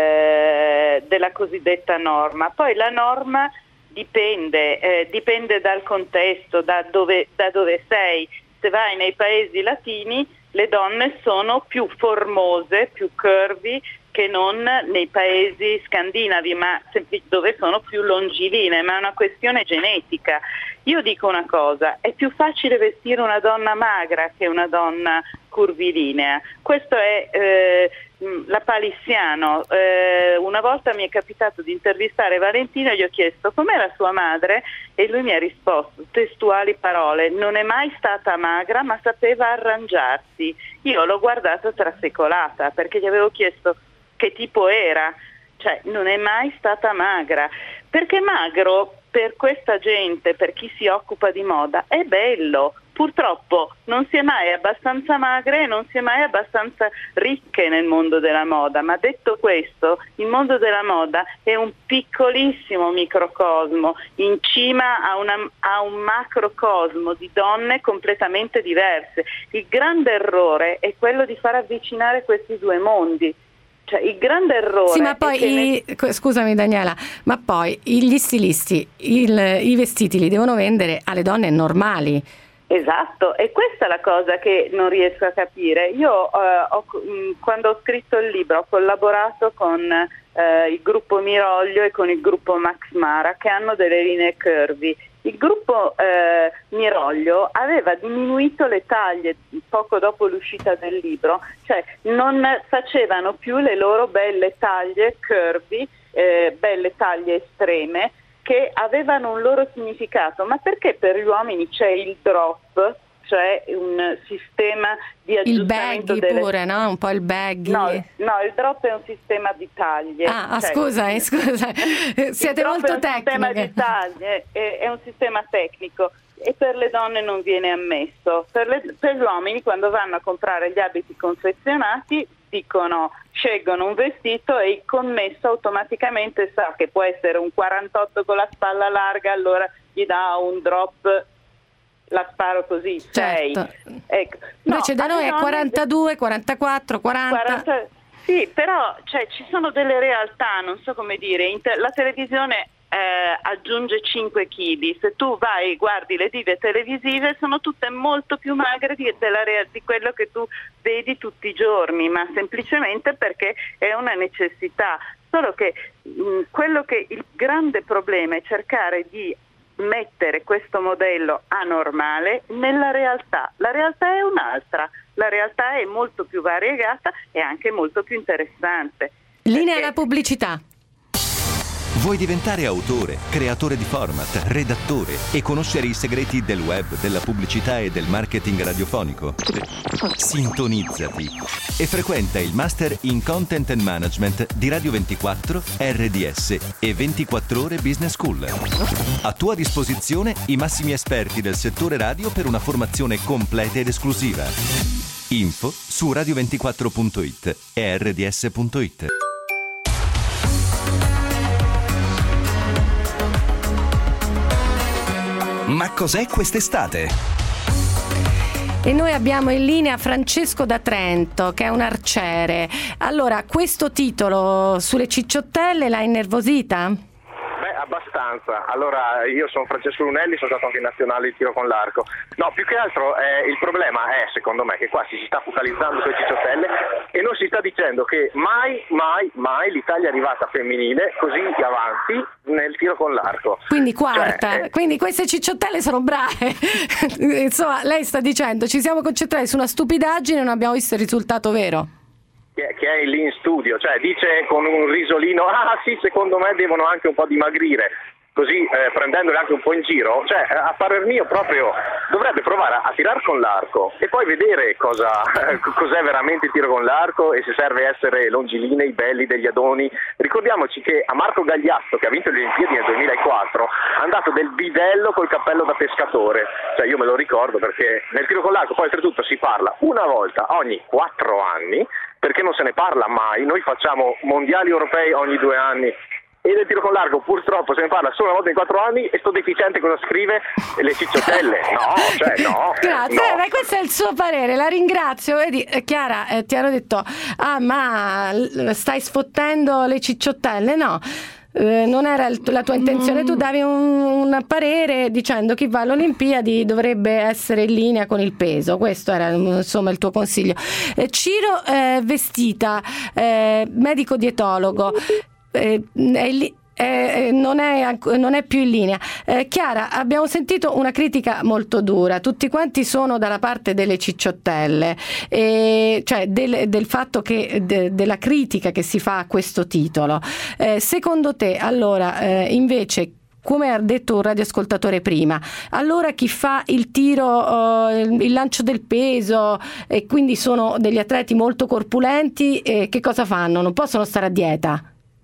eh, della cosiddetta norma. Poi la norma dipende, eh, dipende dal contesto, da dove, da dove sei. Se vai nei paesi latini le donne sono più formose, più curvy che non nei paesi scandinavi, ma dove sono più longilinee, ma è una questione genetica. Io dico una cosa, è più facile vestire una donna magra che una donna curvilinea. Questo è eh, la Palissiano. Eh, una volta mi è capitato di intervistare Valentino e gli ho chiesto com'era sua madre e lui mi ha risposto, testuali parole, non è mai stata magra ma sapeva arrangiarsi. Io l'ho guardata trasecolata perché gli avevo chiesto che tipo era, cioè non è mai stata magra, perché magro per questa gente, per chi si occupa di moda, è bello. Purtroppo non si è mai abbastanza magre e non si è mai abbastanza ricche nel mondo della moda, ma detto questo, il mondo della moda è un piccolissimo microcosmo in cima a, una, a un macrocosmo di donne completamente diverse. Il grande errore è quello di far avvicinare questi due mondi. Cioè, il grande errore. Sì, ma poi, è che i, scusami Daniela, ma poi gli stilisti il, i vestiti li devono vendere alle donne normali. Esatto, e questa è la cosa che non riesco a capire. Io eh, ho, quando ho scritto il libro ho collaborato con eh, il gruppo Miroglio e con il gruppo Max Mara, che hanno delle linee curvy. Il gruppo eh, Miroglio aveva diminuito le taglie poco dopo l'uscita del libro, cioè non facevano più le loro belle taglie curvy, eh, belle taglie estreme, che avevano un loro significato. Ma perché per gli uomini c'è il drop, cioè un sistema di aggiustamento? Il baggy delle... pure, no? Un po' il baggy. No, no, il drop è un sistema di taglie. Ah, cioè, scusa, eh, scusa. Siete molto tecniche. Il sistema di taglie, è, è un sistema tecnico e per le donne non viene ammesso. Per, le, per gli uomini, quando vanno a comprare gli abiti confezionati, dicono, scelgono un vestito e il commesso automaticamente sa che può essere un quarantotto con la spalla larga, allora gli dà un drop, la sparo così, sei. Certo. Ecco. Invece No, da noi è quarantadue, quarantaquattro, quaranta. quaranta Sì, però cioè, ci sono delle realtà, non so come dire, inter- la televisione eh, aggiunge cinque chili, se tu vai e guardi le dive televisive sono tutte molto più magre di, della rea- di quello che tu vedi tutti i giorni, ma semplicemente perché è una necessità. Solo che mh, quello che il grande problema è cercare di mettere questo modello anormale nella realtà. La realtà è un'altra, la realtà è molto più variegata e anche molto più interessante. Linea alla pubblicità. Vuoi diventare autore, creatore di format, redattore e conoscere i segreti del web, della pubblicità e del marketing radiofonico? Sintonizzati e frequenta il Master in Content and Management di Radio ventiquattro, R D S e ventiquattro Ore Business School. A tua disposizione i massimi esperti del settore radio per una formazione completa ed esclusiva. Info su radio ventiquattro punto it e R D S punto it. Ma cos'è quest'estate? E noi abbiamo in linea Francesco da Trento, che è un arciere. Allora, questo titolo sulle cicciottelle l'ha innervosita? Beh, abbastanza. Allora, io sono Francesco Lunelli, sono stato anche in nazionale di tiro con l'arco. No, più che altro eh, il problema è, secondo me, che qua si sta focalizzando sulle cicciottelle e non si sta dicendo che mai, mai, mai l'Italia è arrivata femminile così avanti nel tiro con l'arco. Quindi quarta, cioè, eh... quindi queste cicciottelle sono brave. Insomma, lei sta dicendo ci siamo concentrati su una stupidaggine e non abbiamo visto il risultato vero. Che è lì in studio, cioè dice con un risolino, ah sì, secondo me devono anche un po' dimagrire, così eh, prendendole anche un po' in giro, cioè a parer mio proprio dovrebbe provare a, a tirar con l'arco e poi vedere cosa eh, cos'è veramente il tiro con l'arco e se serve essere longilinei, belli, degli adoni. Ricordiamoci che a Marco Gagliasso, che ha vinto le Olimpiadi nel duemilaquattro, ha andato del bidello col cappello da pescatore, cioè io me lo ricordo perché nel tiro con l'arco poi oltretutto si parla una volta ogni quattro anni, perché non se ne parla mai. Noi facciamo mondiali europei ogni due anni E del tiro con l'arco purtroppo se ne parla solo una volta in quattro anni e sto deficiente cosa scrive? Le cicciottelle? No, cioè no. Grazie, no. Eh, beh, questo è il suo parere, la ringrazio. Vedi, eh, Chiara, eh, ti hanno detto, ah ma stai sfottendo le cicciottelle? No. Eh, non era il, la tua intenzione, tu davi un, un parere dicendo chi va alle Olimpiadi dovrebbe essere in linea con il peso, questo era insomma il tuo consiglio. eh, Ciro eh, Vestita, eh, medico dietologo, eh, è lì. Eh, non, è, non è più in linea. eh, Chiara, abbiamo sentito una critica molto dura, tutti quanti sono dalla parte delle cicciottelle, eh, cioè del, del fatto che de, della critica che si fa a questo titolo. eh, secondo te allora eh, invece, come ha detto un radioascoltatore prima, allora chi fa il tiro, uh, il lancio del peso e quindi sono degli atleti molto corpulenti, eh, che cosa fanno? Non possono stare a dieta?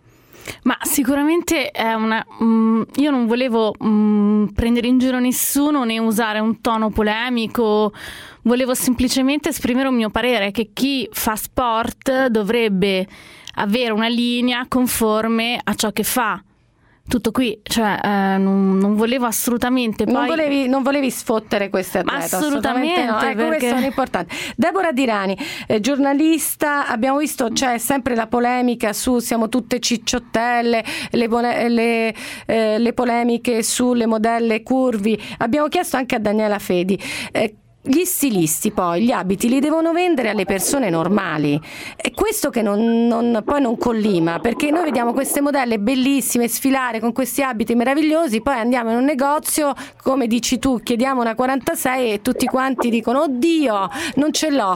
Ma sicuramente è una. Mm, io non volevo mm, prendere in giro nessuno né usare un tono polemico, volevo semplicemente esprimere un mio parere, che chi fa sport dovrebbe avere una linea conforme a ciò che fa. Tutto qui, cioè eh, non, non volevo assolutamente poi... non volevi, non volevi sfottere queste atlete, assolutamente, assolutamente no. Ecco, perché... questo è importante. Deborah Dirani, eh, giornalista, abbiamo visto c'è sempre la polemica su siamo tutte cicciottelle, le, le, eh, le polemiche sulle modelle curvi. Abbiamo chiesto anche a Daniela Fedi, eh, gli stilisti poi gli abiti li devono vendere alle persone normali, è questo che non, non, poi non collima, perché noi vediamo queste modelle bellissime sfilare con questi abiti meravigliosi, poi andiamo in un negozio, come dici tu, chiediamo una quarantasei e tutti quanti dicono oddio non ce l'ho,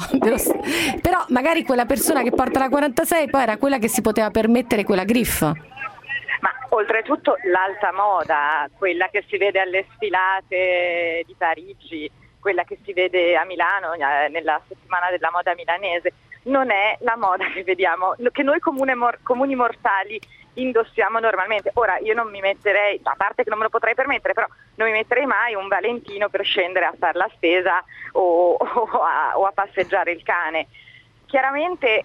però magari quella persona che porta la quarantasei poi era quella che si poteva permettere quella griff. Ma oltretutto l'alta moda, quella che si vede alle sfilate di Parigi, quella che si vede a Milano nella settimana della moda milanese, non è la moda che vediamo, che noi comune, comuni mortali indossiamo normalmente. Ora io non mi metterei, a parte che non me lo potrei permettere, però non mi metterei mai un Valentino per scendere a fare la spesa o, o, a, o a passeggiare il cane. Chiaramente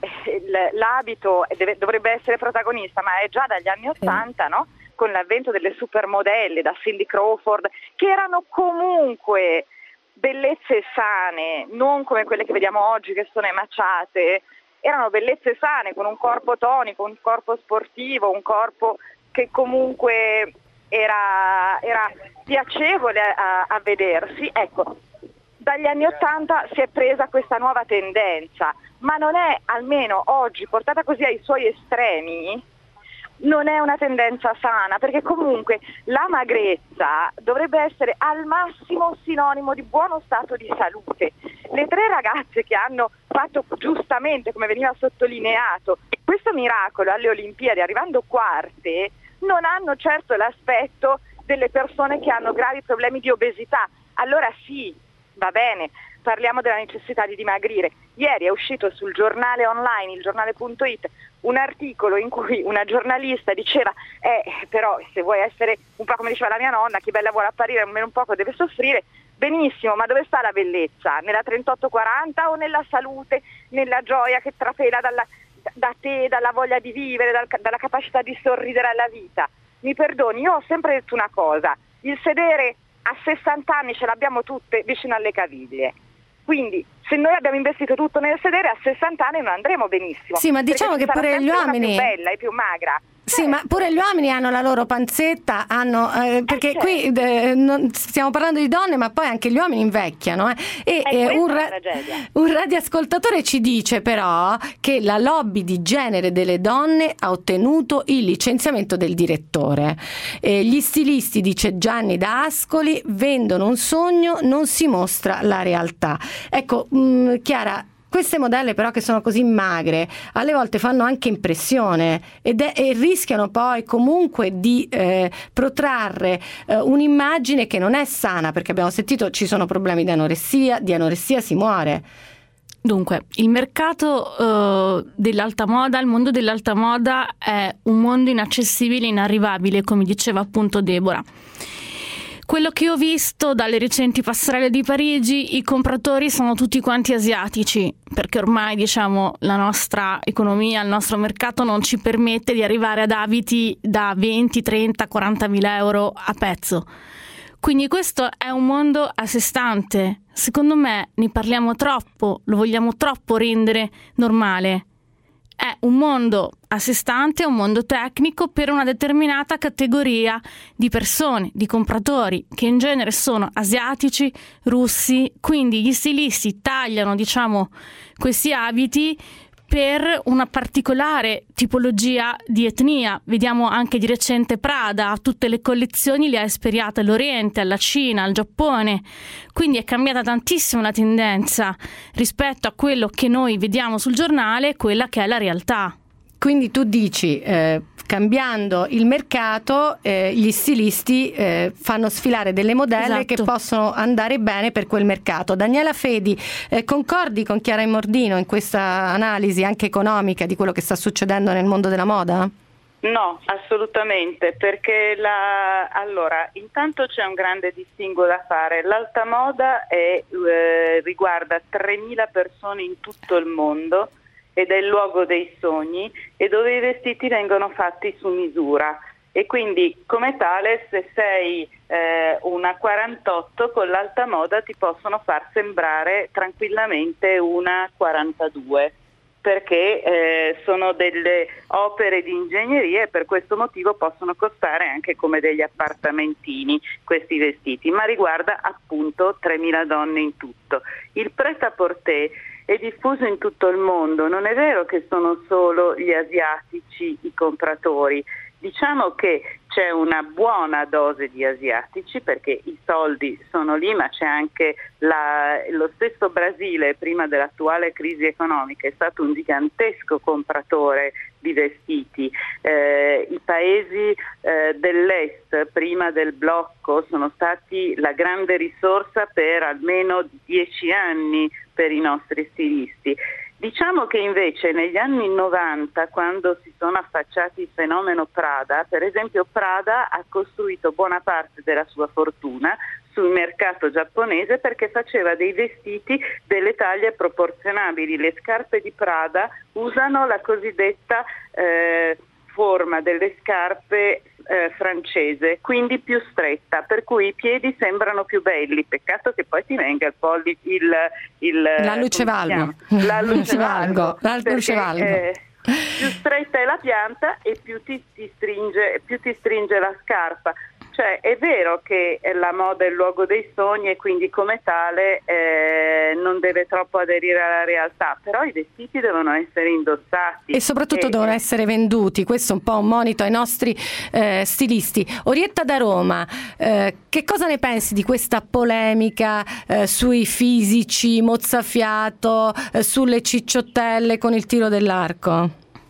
l'abito deve, dovrebbe essere protagonista, ma è già dagli anni Ottanta, no? Con l'avvento delle supermodelle, da Cindy Crawford, che erano comunque bellezze sane, non come quelle che vediamo oggi che sono emaciate, erano bellezze sane con un corpo tonico, un corpo sportivo, un corpo che comunque era, era piacevole a, a vedersi. Ecco, dagli anni Ottanta si è presa questa nuova tendenza, ma non è, almeno oggi, portata così ai suoi estremi, non è una tendenza sana, perché comunque la magrezza dovrebbe essere al massimo sinonimo di buono stato di salute. Le tre ragazze che hanno fatto giustamente, come veniva sottolineato, questo miracolo alle Olimpiadi, arrivando quarte, non hanno certo l'aspetto delle persone che hanno gravi problemi di obesità. Allora sì, va bene, parliamo della necessità di dimagrire. Ieri è uscito sul giornale online, il giornale punto it, un articolo in cui una giornalista diceva eh, però se vuoi essere un po' come diceva la mia nonna, chi bella vuole apparire, almeno un poco deve soffrire. Benissimo, ma dove sta la bellezza? Nella trentotto quaranta o nella salute, nella gioia che trapela dalla, da te, dalla voglia di vivere, dal, dalla capacità di sorridere alla vita? Mi perdoni, io ho sempre detto una cosa, il sedere a sessanta anni ce l'abbiamo tutte vicino alle caviglie. Quindi se noi abbiamo investito tutto nel sedere, a sessanta anni non andremo benissimo. Sì, ma diciamo che pure gli uomini più bella e più magra. Sì, eh, ma pure gli uomini hanno la loro panzetta, hanno eh, perché eh, qui eh, non, stiamo parlando di donne, ma poi anche gli uomini invecchiano. Eh. E eh, un, ra- un radioascoltatore ci dice però che la lobby di genere delle donne ha ottenuto il licenziamento del direttore. Eh, gli stilisti, dice Gianni da Ascoli, vendono un sogno, non si mostra la realtà. Ecco, mh, Chiara, queste modelle però che sono così magre alle volte fanno anche impressione ed è, e rischiano poi comunque di eh, protrarre eh, un'immagine che non è sana, perché abbiamo sentito ci sono problemi di anoressia, di anoressia si muore. Dunque, il mercato uh, dell'alta moda, il mondo dell'alta moda è un mondo inaccessibile, inarrivabile, come diceva appunto Deborah. quello che ho visto dalle recenti passerelle di Parigi, i compratori sono tutti quanti asiatici, perché ormai, diciamo, la nostra economia, il nostro mercato non ci permette di arrivare ad abiti da venti, trenta, quaranta mila euro a pezzo. Quindi questo è un mondo a sé stante. Secondo me ne parliamo troppo, lo vogliamo troppo rendere normale. È un mondo a sé stante, un mondo tecnico per una determinata categoria di persone, di compratori, che in genere sono asiatici, russi, quindi gli stilisti tagliano, diciamo, questi abiti per una particolare tipologia di etnia. Vediamo anche di recente Prada, tutte le collezioni le ha ispirate all'Oriente, alla Cina, al Giappone, quindi è cambiata tantissimo la tendenza rispetto a quello che noi vediamo sul giornale, quella che è la realtà. Quindi tu dici, eh, cambiando il mercato, eh, gli stilisti eh, fanno sfilare delle modelle Esatto. che possono andare bene per quel mercato. Daniela Fedi, eh, concordi con Chiara Immordino in questa analisi anche economica di quello che sta succedendo nel mondo della moda? No, assolutamente, perché la... allora, intanto c'è un grande distinguo da fare. L'alta moda è, eh, riguarda tremila persone in tutto il mondo ed è il luogo dei sogni e dove i vestiti vengono fatti su misura, e quindi come tale, se sei eh, una quarantotto, con l'alta moda ti possono far sembrare tranquillamente una quarantadue, perché eh, sono delle opere di ingegneria e per questo motivo possono costare anche come degli appartamentini questi vestiti, ma riguarda appunto tremila donne in tutto. Il prêt-à-porter è diffuso in tutto il mondo, non è vero che sono solo gli asiatici i compratori. Diciamo che c'è una buona dose di asiatici perché i soldi sono lì, ma c'è anche la, lo stesso Brasile prima dell'attuale crisi economica è stato un gigantesco compratore di vestiti. Eh, I paesi eh, dell'est prima del blocco sono stati la grande risorsa per almeno dieci anni per i nostri stilisti. Diciamo che invece negli anni novanta, quando si sono affacciati il fenomeno Prada, per esempio Prada ha costruito buona parte della sua fortuna sul mercato giapponese perché faceva dei vestiti delle taglie proporzionabili. Le scarpe di Prada usano la cosiddetta eh, forma delle scarpe eh, francese, quindi più stretta, per cui i piedi sembrano più belli. Peccato che poi ti venga il polli, il, il la luce valgo, la luce valgo, la luce valgo. Eh, più stretta è la pianta e più ti, ti stringe, più ti stringe la scarpa. Cioè è vero che la moda è il luogo dei sogni e quindi come tale eh, non deve troppo aderire alla realtà, però i vestiti devono essere indossati. E soprattutto e, devono essere venduti, questo è un po' un monito ai nostri eh, stilisti. Orietta da Roma, eh, che cosa ne pensi di questa polemica eh, sui fisici, mozzafiato, eh, sulle cicciottelle con il tiro dell'arco?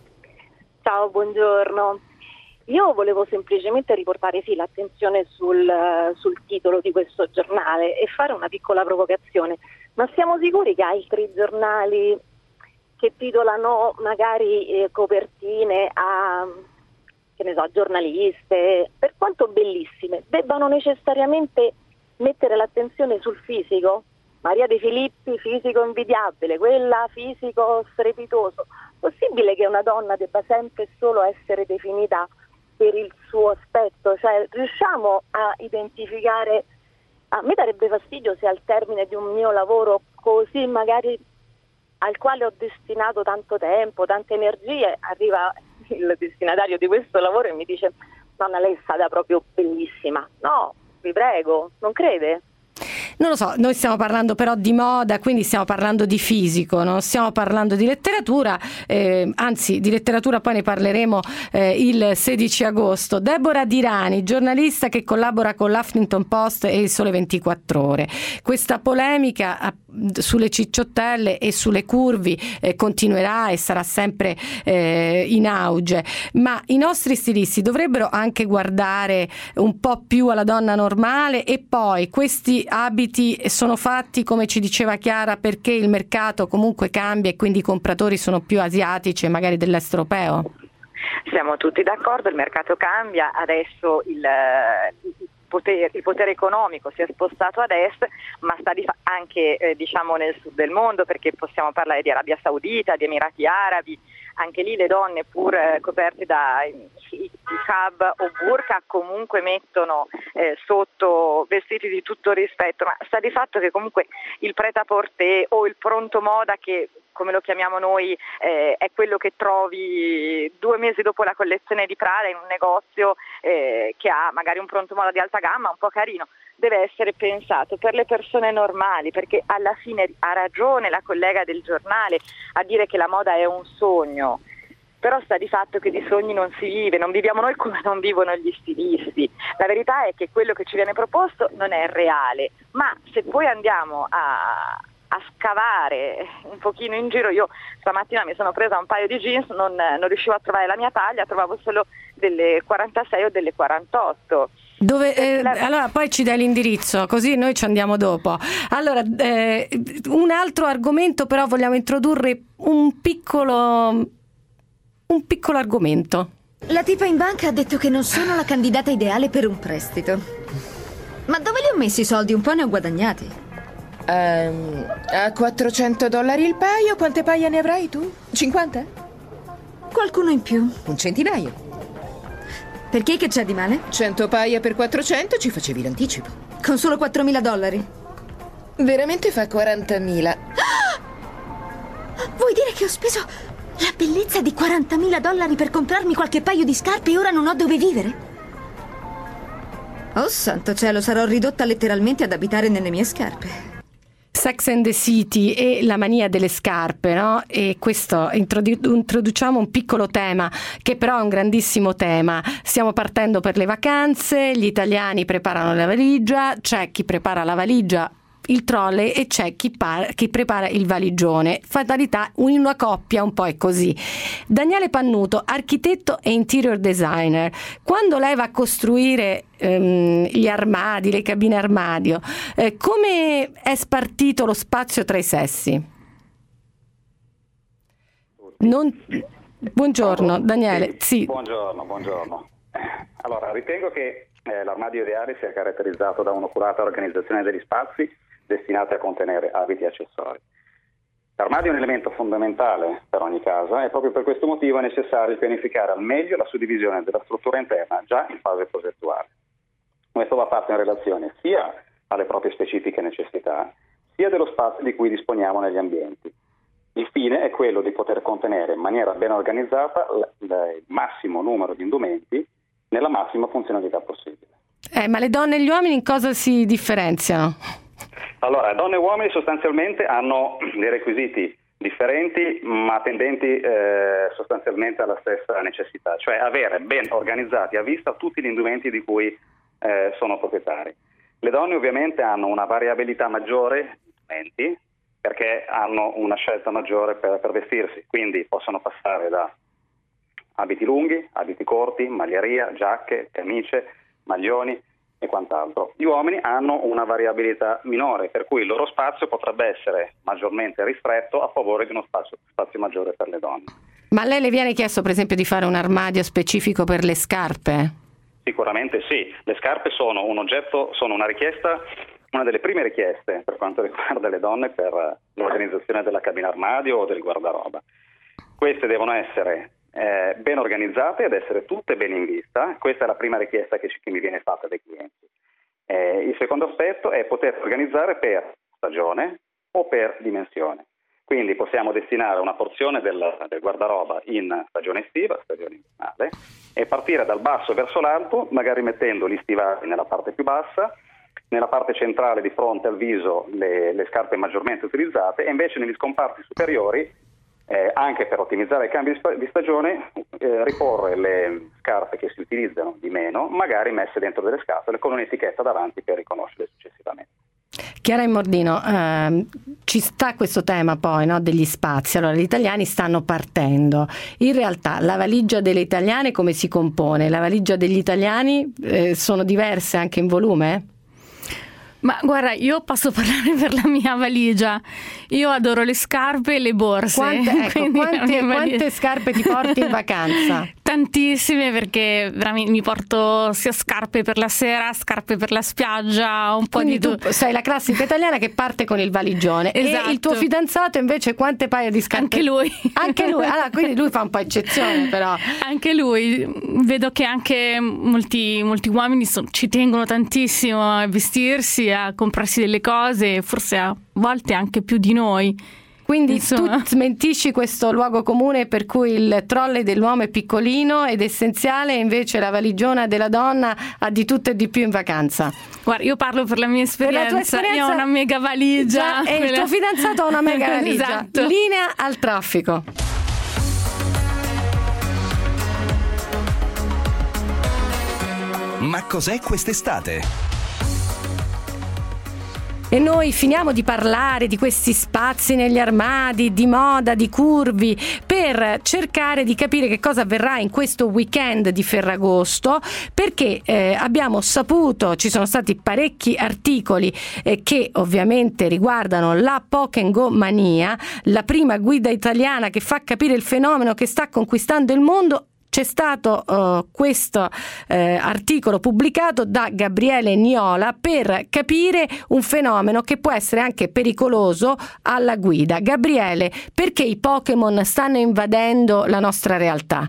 Ciao, buongiorno. Io volevo semplicemente riportare sì l'attenzione sul, sul titolo di questo giornale e fare una piccola provocazione. Ma siamo sicuri che altri giornali che titolano magari eh, copertine a, che ne so, giornaliste, per quanto bellissime, debbano necessariamente mettere l'attenzione sul fisico? Maria De Filippi, fisico invidiabile, quella fisico strepitoso. Possibile che una donna debba sempre solo essere definita per il suo aspetto? Cioè, riusciamo a identificare, a me darebbe fastidio se al termine di un mio lavoro così magari al quale ho destinato tanto tempo, tante energie, arriva il destinatario di questo lavoro e mi dice: nonna, lei è stata proprio bellissima. No, vi prego, non crede? Non lo so, noi stiamo parlando però di moda, quindi stiamo parlando di fisico, non stiamo parlando di letteratura, eh, anzi di letteratura poi ne parleremo eh, il sedici agosto. Deborah Dirani, giornalista che collabora con l'Huffington Post e il Sole ventiquattro Ore. Questa polemica a, sulle cicciottelle e sulle curvi eh, continuerà e sarà sempre eh, in auge, ma i nostri stilisti dovrebbero anche guardare un po' più alla donna normale. E poi questi abiti sono fatti, come ci diceva Chiara, perché il mercato comunque cambia e quindi i compratori sono più asiatici e magari dell'est europeo? Siamo tutti d'accordo, il mercato cambia, adesso il, potere, il potere economico si è spostato ad est, ma sta di fa- anche eh, diciamo nel sud del mondo, perché possiamo parlare di Arabia Saudita, di Emirati Arabi. Anche lì le donne, pur eh, coperte da hijab o burqa, comunque mettono eh, sotto vestiti di tutto rispetto, ma sta di fatto che comunque il prêt-à-porter o il pronto moda, che come lo chiamiamo noi, eh, è quello che trovi due mesi dopo la collezione di Prada in un negozio eh, che ha magari un pronto moda di alta gamma, un po' carino, deve essere pensato per le persone normali, perché alla fine ha ragione la collega del giornale a dire che la moda è un sogno, però sta di fatto che di sogni non si vive, non viviamo noi come non vivono gli stilisti. La verità è che quello che ci viene proposto non è reale, ma se poi andiamo a a scavare un pochino in giro, io stamattina mi sono presa un paio di jeans, non, non riuscivo a trovare la mia taglia, trovavo solo delle quarantasei o delle quarantotto. Dove, eh, la... allora poi ci dai l'indirizzo, così noi ci andiamo dopo. Allora, eh, un altro argomento, però vogliamo introdurre un piccolo un piccolo argomento. La tipa in banca ha detto che non sono la candidata ideale per un prestito. Ma dove li ho messi i soldi? Un po' ne ho guadagnati. Um, a quattrocento dollari il paio, quante paia ne avrai tu? cinquanta? Qualcuno in più. Un centinaio. Perché, che c'è di male? cento paia per quattrocento, ci facevi l'anticipo. Con solo quattromila dollari? Veramente fa quarantamila. Ah! Vuoi dire che ho speso la bellezza di quarantamila dollari per comprarmi qualche paio di scarpe e ora non ho dove vivere? Oh santo cielo, sarò ridotta letteralmente ad abitare nelle mie scarpe. Sex and the City e la mania delle scarpe, no? E questo introdu- introduciamo un piccolo tema che però è un grandissimo tema. Stiamo partendo per le vacanze, gli italiani preparano la valigia, c'è chi prepara la valigia, il trolley, e c'è chi, par- chi prepara il valigione. Fatalità, in una coppia un po' è così. Daniele Pannuto, architetto e interior designer, quando lei va a costruire ehm, gli armadi, le cabine armadio, eh, come è spartito lo spazio tra i sessi? Non... Buongiorno Daniele. Sì. Buongiorno, buongiorno. Allora, ritengo che eh, l'armadio ideale sia caratterizzato da un'oculata organizzazione degli spazi destinati a contenere abiti e accessori. L'armadio è un elemento fondamentale per ogni casa e proprio per questo motivo è necessario pianificare al meglio la suddivisione della struttura interna già in fase progettuale. Questo va fatto in relazione sia alle proprie specifiche necessità, sia dello spazio di cui disponiamo negli ambienti. Il fine è quello di poter contenere in maniera ben organizzata il massimo numero di indumenti nella massima funzionalità possibile. Eh, ma le donne e gli uomini in cosa si differenziano? Allora, donne e uomini sostanzialmente hanno dei requisiti differenti ma tendenti eh, sostanzialmente alla stessa necessità, cioè avere ben organizzati a vista tutti gli indumenti di cui eh, sono proprietari. Le donne ovviamente hanno una variabilità maggiore di indumenti perché hanno una scelta maggiore per, per vestirsi, quindi possono passare da abiti lunghi, abiti corti, maglieria, giacche, camicie, maglioni e quant'altro. Gli uomini hanno una variabilità minore, per cui il loro spazio potrebbe essere maggiormente ristretto a favore di uno spazio, spazio maggiore per le donne. Ma a lei le viene chiesto per esempio di fare un armadio specifico per le scarpe? Sicuramente sì, le scarpe sono un oggetto, sono una richiesta, una delle prime richieste per quanto riguarda le donne per l'organizzazione della cabina armadio o del guardaroba. Queste devono essere Eh, ben organizzate ed essere tutte ben in vista. Questa è la prima richiesta che, ci, che mi viene fatta dai clienti. Eh, il secondo aspetto è poter organizzare per stagione o per dimensione. Quindi possiamo destinare una porzione del, del guardaroba in stagione estiva, stagione invernale, e partire dal basso verso l'alto, magari mettendo gli stivali nella parte più bassa, nella parte centrale di fronte al viso le, le scarpe maggiormente utilizzate, e invece negli scomparti superiori, Eh, anche per ottimizzare i cambi di, sp- di stagione, eh, riporre le scarpe che si utilizzano di meno, magari messe dentro delle scatole con un'etichetta davanti per riconoscerle successivamente. Chiara Immordino, ehm, ci sta questo tema poi, no, degli spazi. Allora, gli italiani stanno partendo. In realtà la valigia delle italiane come si compone? La valigia degli italiani eh, sono diverse anche in volume? Ma guarda, io posso parlare per la mia valigia. Io adoro le scarpe e le borse. Quante, ecco, quante, quante scarpe ti porti in vacanza? Tantissime, perché veramente mi porto sia scarpe per la sera, scarpe per la spiaggia, un po' Quindi di tu sei la classica italiana che parte con il valigione. Esatto. E il tuo fidanzato invece quante paia di scarpe? Anche lui. Anche lui, allora, quindi lui fa un po' eccezione però. Anche lui, vedo che anche molti, molti uomini so, ci tengono tantissimo a vestirsi, a comprarsi delle cose, forse a volte anche più di noi. Quindi Insomma. tu smentisci questo luogo comune per cui il trolley dell'uomo è piccolino ed essenziale, e invece la valigiona della donna ha di tutto e di più in vacanza. Guarda, io parlo per la mia esperienza, per la tua esperienza io ho una mega valigia. E quella... il tuo fidanzato ha una mega valigia. Esatto. Linea al traffico. Ma cos'è quest'estate? E noi finiamo di parlare di questi spazi negli armadi, di moda, di curvi, per cercare di capire che cosa avverrà in questo weekend di Ferragosto, perché eh, abbiamo saputo, ci sono stati parecchi articoli eh, che ovviamente riguardano la Pokémon Go mania, la prima guida italiana che fa capire il fenomeno che sta conquistando il mondo. C'è stato uh, questo eh, articolo pubblicato da Gabriele Niola per capire un fenomeno che può essere anche pericoloso alla guida. Gabriele, perché i Pokémon stanno invadendo la nostra realtà?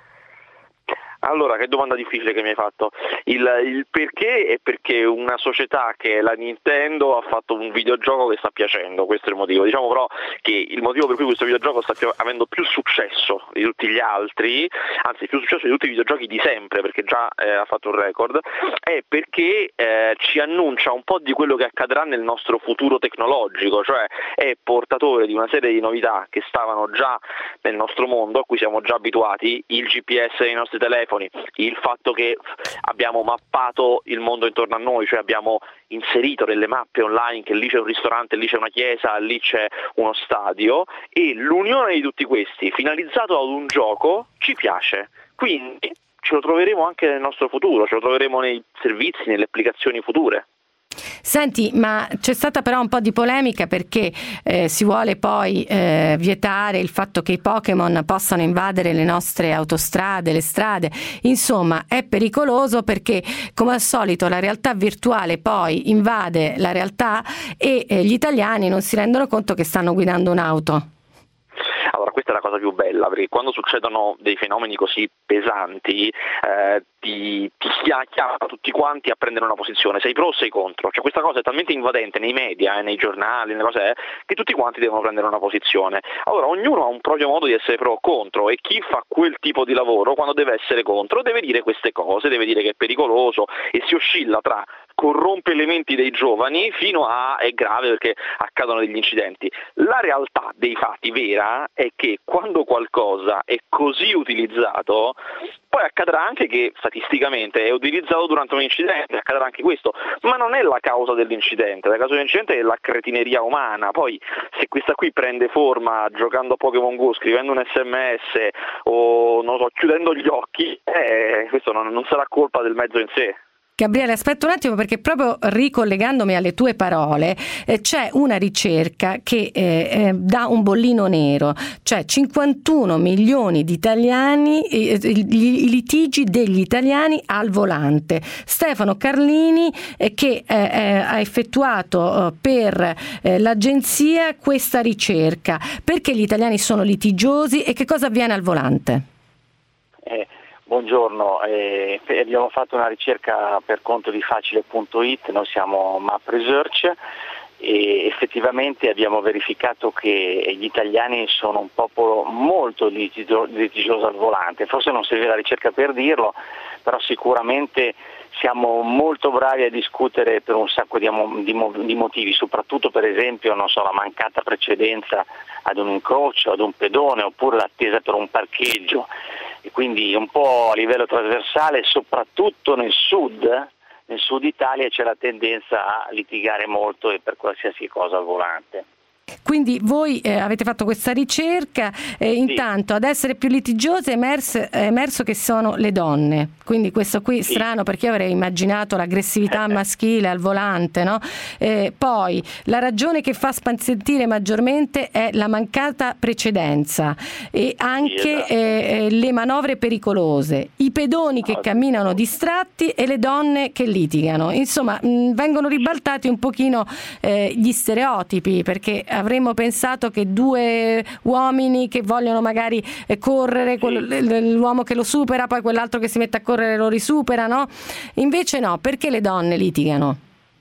Allora, che domanda difficile che mi hai fatto. Il, il perché è perché una società che è la Nintendo ha fatto un videogioco che sta piacendo, questo è il motivo. Diciamo però che il motivo per cui questo videogioco sta più, avendo più successo di tutti gli altri, anzi più successo di tutti i videogiochi di sempre, perché già eh, ha fatto un record, è perché eh, ci annuncia un po' di quello che accadrà nel nostro futuro tecnologico, cioè è portatore di una serie di novità che stavano già nel nostro mondo, a cui siamo già abituati, il G P S dei nostri telefoni, il fatto che abbiamo mappato il mondo intorno a noi, cioè abbiamo inserito nelle mappe online che lì c'è un ristorante, lì c'è una chiesa, lì c'è uno stadio, e l'unione di tutti questi finalizzato ad un gioco ci piace, quindi ce lo troveremo anche nel nostro futuro, ce lo troveremo nei servizi, nelle applicazioni future. Senti, ma c'è stata però un po' di polemica perché eh, si vuole poi eh, vietare il fatto che i Pokémon possano invadere le nostre autostrade, le strade. Insomma, è pericoloso perché, come al solito, la realtà virtuale poi invade la realtà e eh, gli italiani non si rendono conto che stanno guidando un'auto. Allora, questa è la cosa più bella, perché quando succedono dei fenomeni così pesanti eh, ti, ti chiama tutti quanti a prendere una posizione, sei pro o sei contro, cioè questa cosa è talmente invadente nei media, eh, nei giornali, nelle cose, eh, che tutti quanti devono prendere una posizione. Allora ognuno ha un proprio modo di essere pro o contro, e chi fa quel tipo di lavoro quando deve essere contro deve dire queste cose, deve dire che è pericoloso, e si oscilla tra corrompe le menti dei giovani fino a è grave perché accadono degli incidenti. La realtà dei fatti vera è che quando qualcosa è così utilizzato, poi accadrà anche che statisticamente è utilizzato durante un incidente, accadrà anche questo, ma non è la causa dell'incidente, la causa dell'incidente è la cretineria umana. Poi se questa qui prende forma giocando a Pokémon Go, scrivendo un sms o non so, chiudendo gli occhi, eh, questo non, non sarà colpa del mezzo in sé. Gabriele, aspetta un attimo, perché proprio ricollegandomi alle tue parole eh, c'è una ricerca che eh, eh, dà un bollino nero, cioè cinquantuno milioni di italiani, eh, i, i litigi degli italiani al volante. Stefano Carlini eh, che eh, eh, ha effettuato eh, per eh, l'agenzia questa ricerca. Perché gli italiani sono litigiosi e che cosa avviene al volante? Eh. Buongiorno, eh, abbiamo fatto una ricerca per conto di facile punto it, noi siamo Map Research e effettivamente abbiamo verificato che gli italiani sono un popolo molto litigio, litigioso al volante. Forse non serve la ricerca per dirlo, però sicuramente siamo molto bravi a discutere per un sacco di, di, di motivi, soprattutto per esempio non so, la mancata precedenza ad un incrocio, ad un pedone, oppure l'attesa per un parcheggio. E quindi un po' a livello trasversale, soprattutto nel sud, nel sud Italia c'è la tendenza a litigare molto e per qualsiasi cosa al volante. Quindi voi eh, avete fatto questa ricerca, eh, intanto ad essere più litigiose è emerso, è emerso che sono le donne, quindi questo qui Sì. strano, perché io avrei immaginato l'aggressività maschile al volante, no? Eh, poi la ragione che fa spazientire maggiormente è la mancata precedenza e anche Sì, esatto. eh, le manovre pericolose, i pedoni che camminano distratti e le donne che litigano. Insomma, mh, vengono ribaltati un pochino eh, gli stereotipi, perché avremmo pensato che due uomini che vogliono magari eh, correre, quello- l- l'uomo che lo supera, poi quell'altro che si mette a correre lo risupera, no? Invece no, perché le donne litigano?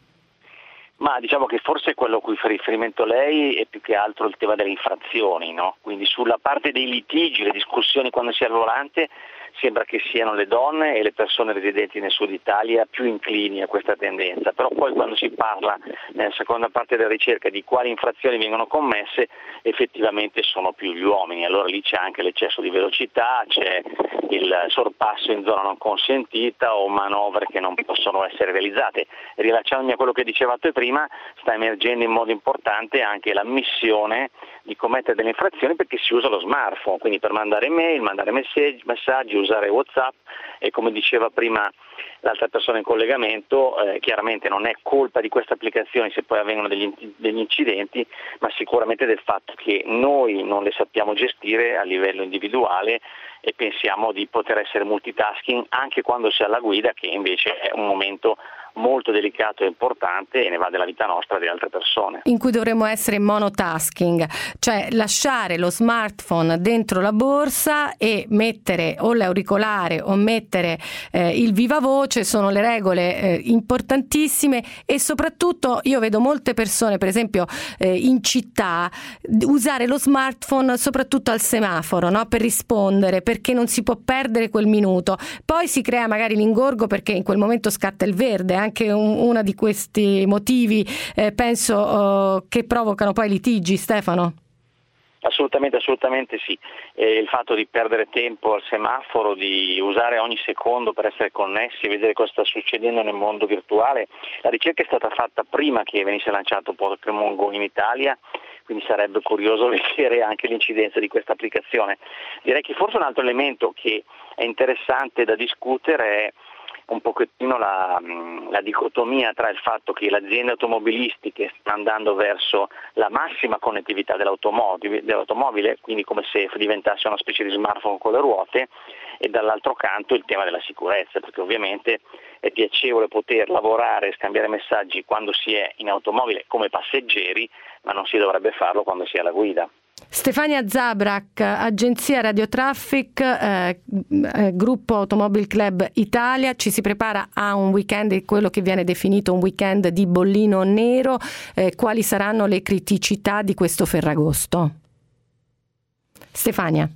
Ma diciamo che forse quello a cui fa riferimento lei è più che altro il tema delle infrazioni, no? Quindi sulla parte dei litigi, le discussioni quando si è al volante, sembra che siano le donne e le persone residenti nel sud Italia più inclini a questa tendenza, però poi quando si parla nella seconda parte della ricerca di quali infrazioni vengono commesse, effettivamente sono più gli uomini, allora lì c'è anche l'eccesso di velocità, c'è il sorpasso in zona non consentita o manovre che non possono essere realizzate. Rilacciandomi a quello che dicevate prima, sta emergendo in modo importante anche l'ammissione di commettere delle infrazioni perché si usa lo smartphone, quindi per mandare email, mandare messaggi, messaggi usare WhatsApp, e come diceva prima l'altra persona in collegamento, eh, chiaramente non è colpa di queste applicazioni se poi avvengono degli, degli incidenti, ma sicuramente del fatto che noi non le sappiamo gestire a livello individuale e pensiamo di poter essere multitasking anche quando si è alla guida, che invece è un momento molto delicato e importante e ne va della vita nostra e delle altre persone. In cui dovremmo essere monotasking, cioè lasciare lo smartphone dentro la borsa e mettere o l'auricolare o mettere eh, il viva voce, sono le regole eh, importantissime. E soprattutto io vedo molte persone, per esempio eh, in città, usare lo smartphone soprattutto al semaforo, no? Per rispondere, perché non si può perdere quel minuto, poi si crea magari l'ingorgo perché in quel momento scatta il verde, anche un, uno di questi motivi eh, penso oh, che provocano poi litigi. Stefano? Assolutamente, assolutamente sì. Eh, il fatto di perdere tempo al semaforo, di usare ogni secondo per essere connessi e vedere cosa sta succedendo nel mondo virtuale, la ricerca è stata fatta prima che venisse lanciato Pokémon Go in Italia, quindi sarebbe curioso vedere anche l'incidenza di questa applicazione. Direi che forse un altro elemento che è interessante da discutere è un pochettino la, la dicotomia tra il fatto che le aziende automobilistiche stanno andando verso la massima connettività dell'automobile, dell'automobile, quindi come se diventasse una specie di smartphone con le ruote, e dall'altro canto il tema della sicurezza, perché ovviamente è piacevole poter lavorare e scambiare messaggi quando si è in automobile come passeggeri, ma non si dovrebbe farlo quando si è alla guida. Stefania Zabrak, agenzia Radio Traffic, eh, gruppo Automobile Club Italia, ci si prepara a un weekend, quello che viene definito un weekend di bollino nero. Eh, quali saranno le criticità di questo Ferragosto? Stefania.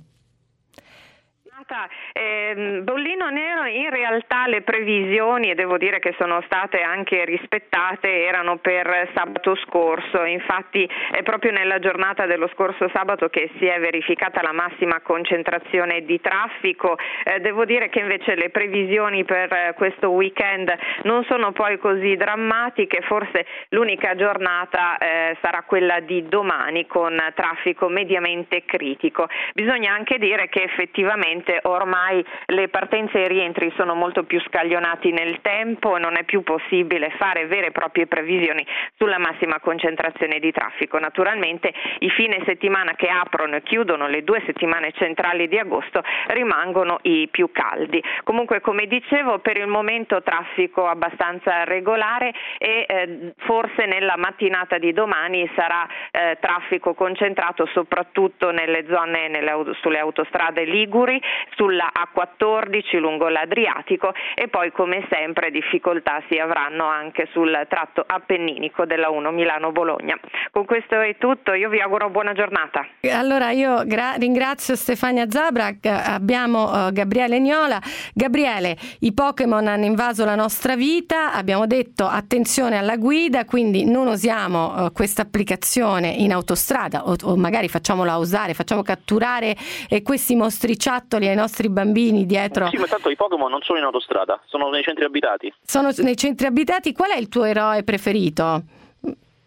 Eh, bollino nero, in realtà le previsioni, e devo dire che sono state anche rispettate, erano per sabato scorso. Infatti è proprio nella giornata dello scorso sabato che si è verificata la massima concentrazione di traffico. Eh, devo dire che invece le previsioni per questo weekend non sono poi così drammatiche, forse l'unica giornata eh, sarà quella di domani con traffico mediamente critico. Bisogna anche dire che effettivamente ormai le partenze e i rientri sono molto più scaglionati nel tempo e non è più possibile fare vere e proprie previsioni sulla massima concentrazione di traffico. Naturalmente i fine settimana che aprono e chiudono le due settimane centrali di agosto rimangono i più caldi. Comunque, come dicevo, per il momento traffico abbastanza regolare e eh, forse nella mattinata di domani sarà eh, traffico concentrato soprattutto nelle zone, nelle, sulle autostrade liguri, sulla A quattordici lungo l'Adriatico, e poi come sempre difficoltà si avranno anche sul tratto appenninico della uno Milano-Bologna. Con questo è tutto, io vi auguro buona giornata. Allora io gra- ringrazio Stefania Zabrak, abbiamo uh, Gabriele Niola. Gabriele, i Pokémon hanno invaso la nostra vita, abbiamo detto attenzione alla guida, quindi non usiamo uh, questa applicazione in autostrada o, o magari facciamola usare, facciamo catturare eh, questi mostriciattoli ai nostri bambini dietro. Sì, ma tanto i Pokémon non sono in autostrada, sono nei centri abitati. Sono nei centri abitati. Qual è il tuo eroe preferito?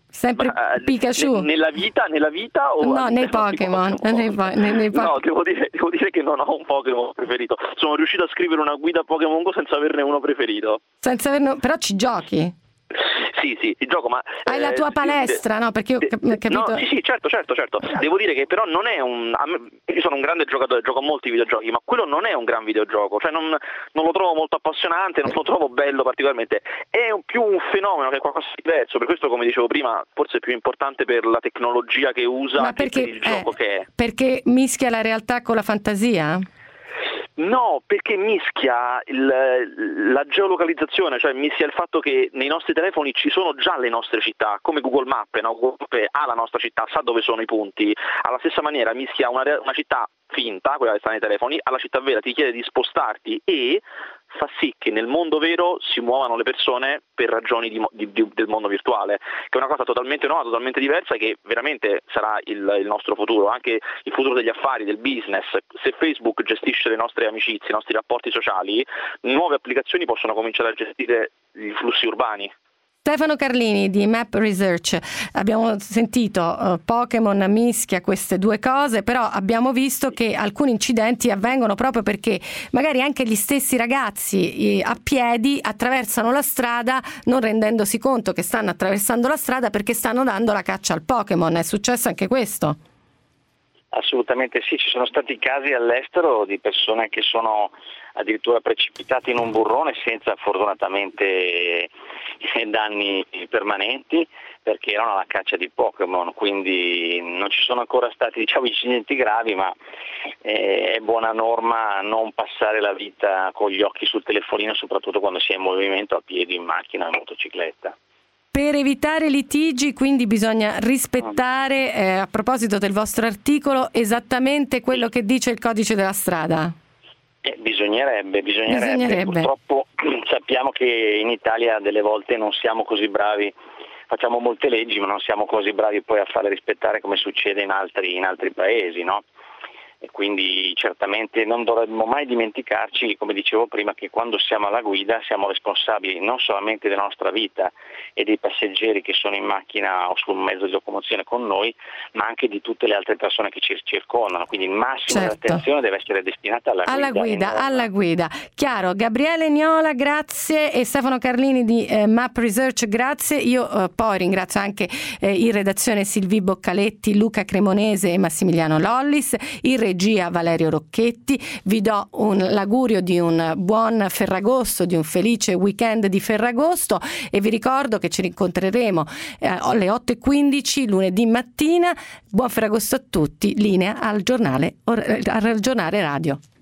Sempre Ma, eh, Pikachu? ne- nella vita, nella vita o No, nei Pokémon. Nei, po- nei, nei po- No, devo dire, devo dire che non ho un Pokémon preferito. Sono riuscito a scrivere una guida Pokémon Go senza averne uno preferito. Senza averne... Però ci giochi? Sì, sì, il gioco, ma... Hai la tua eh, palestra, no? Perché io ho cap- capito... No, sì, sì, certo, certo, certo. Devo dire che però non è un... a me- io sono un grande giocatore, gioco a molti videogiochi, ma quello non è un gran videogioco, cioè non, non lo trovo molto appassionante, non lo trovo bello particolarmente. È un, più un fenomeno che è qualcosa di diverso, per questo, come dicevo prima, forse è più importante per la tecnologia che usa Ma che perché, per il gioco eh, che è. Perché mischia la realtà con la fantasia? No, perché mischia il, la geolocalizzazione, cioè mischia il fatto che nei nostri telefoni ci sono già le nostre città, come Google Maps, no? Google Maps ha la nostra città, sa dove sono i punti. Alla stessa maniera mischia una, una città finta, quella che sta nei telefoni, alla città vera, ti chiede di spostarti e fa sì che nel mondo vero si muovano le persone per ragioni di, di, di, del mondo virtuale, che è una cosa totalmente nuova, totalmente diversa, che veramente sarà il, il nostro futuro, anche il futuro degli affari, del business. Se Facebook gestisce le nostre amicizie, i nostri rapporti sociali, nuove applicazioni possono cominciare a gestire i flussi urbani. Stefano Carlini di Map Research, abbiamo sentito uh, Pokémon mischia queste due cose, però abbiamo visto che alcuni incidenti avvengono proprio perché magari anche gli stessi ragazzi eh, a piedi attraversano la strada non rendendosi conto che stanno attraversando la strada perché stanno dando la caccia al Pokémon. È successo anche questo? Assolutamente sì, ci sono stati casi all'estero di persone che sono addirittura precipitate in un burrone senza fortunatamente danni permanenti perché erano alla caccia di Pokémon, quindi non ci sono ancora stati, diciamo, incidenti gravi, ma è buona norma non passare la vita con gli occhi sul telefonino, soprattutto quando si è in movimento a piedi, in macchina o in motocicletta. Per evitare litigi, quindi bisogna rispettare, eh, a proposito del vostro articolo, esattamente quello che dice il codice della strada. Eh, bisognerebbe, bisognerebbe, Bisognerebbe. Purtroppo sappiamo che in Italia delle volte non siamo così bravi, facciamo molte leggi ma non siamo così bravi poi a farle rispettare come succede in altri, in altri paesi, no? E quindi certamente non dovremmo mai dimenticarci, come dicevo prima, che quando siamo alla guida siamo responsabili non solamente della nostra vita e dei passeggeri che sono in macchina o sul mezzo di locomozione con noi, ma anche di tutte le altre persone che ci circondano, quindi il massimo Certo. dell'attenzione deve essere destinata alla guida. Alla guida, e non- alla guida. Chiaro, Gabriele Niola, grazie, e Stefano Carlini di eh, Map Research, grazie. Io eh, poi ringrazio anche eh, in redazione Silvi Boccaletti, Luca Cremonese e Massimiliano Lollis, in regia Valerio Rocchetti. Vi do un, l'augurio di un buon Ferragosto, di un felice weekend di Ferragosto, e vi ricordo che ci rincontreremo eh, alle otto e quindici lunedì mattina. Buon Ferragosto a tutti, linea al giornale, al giornale radio.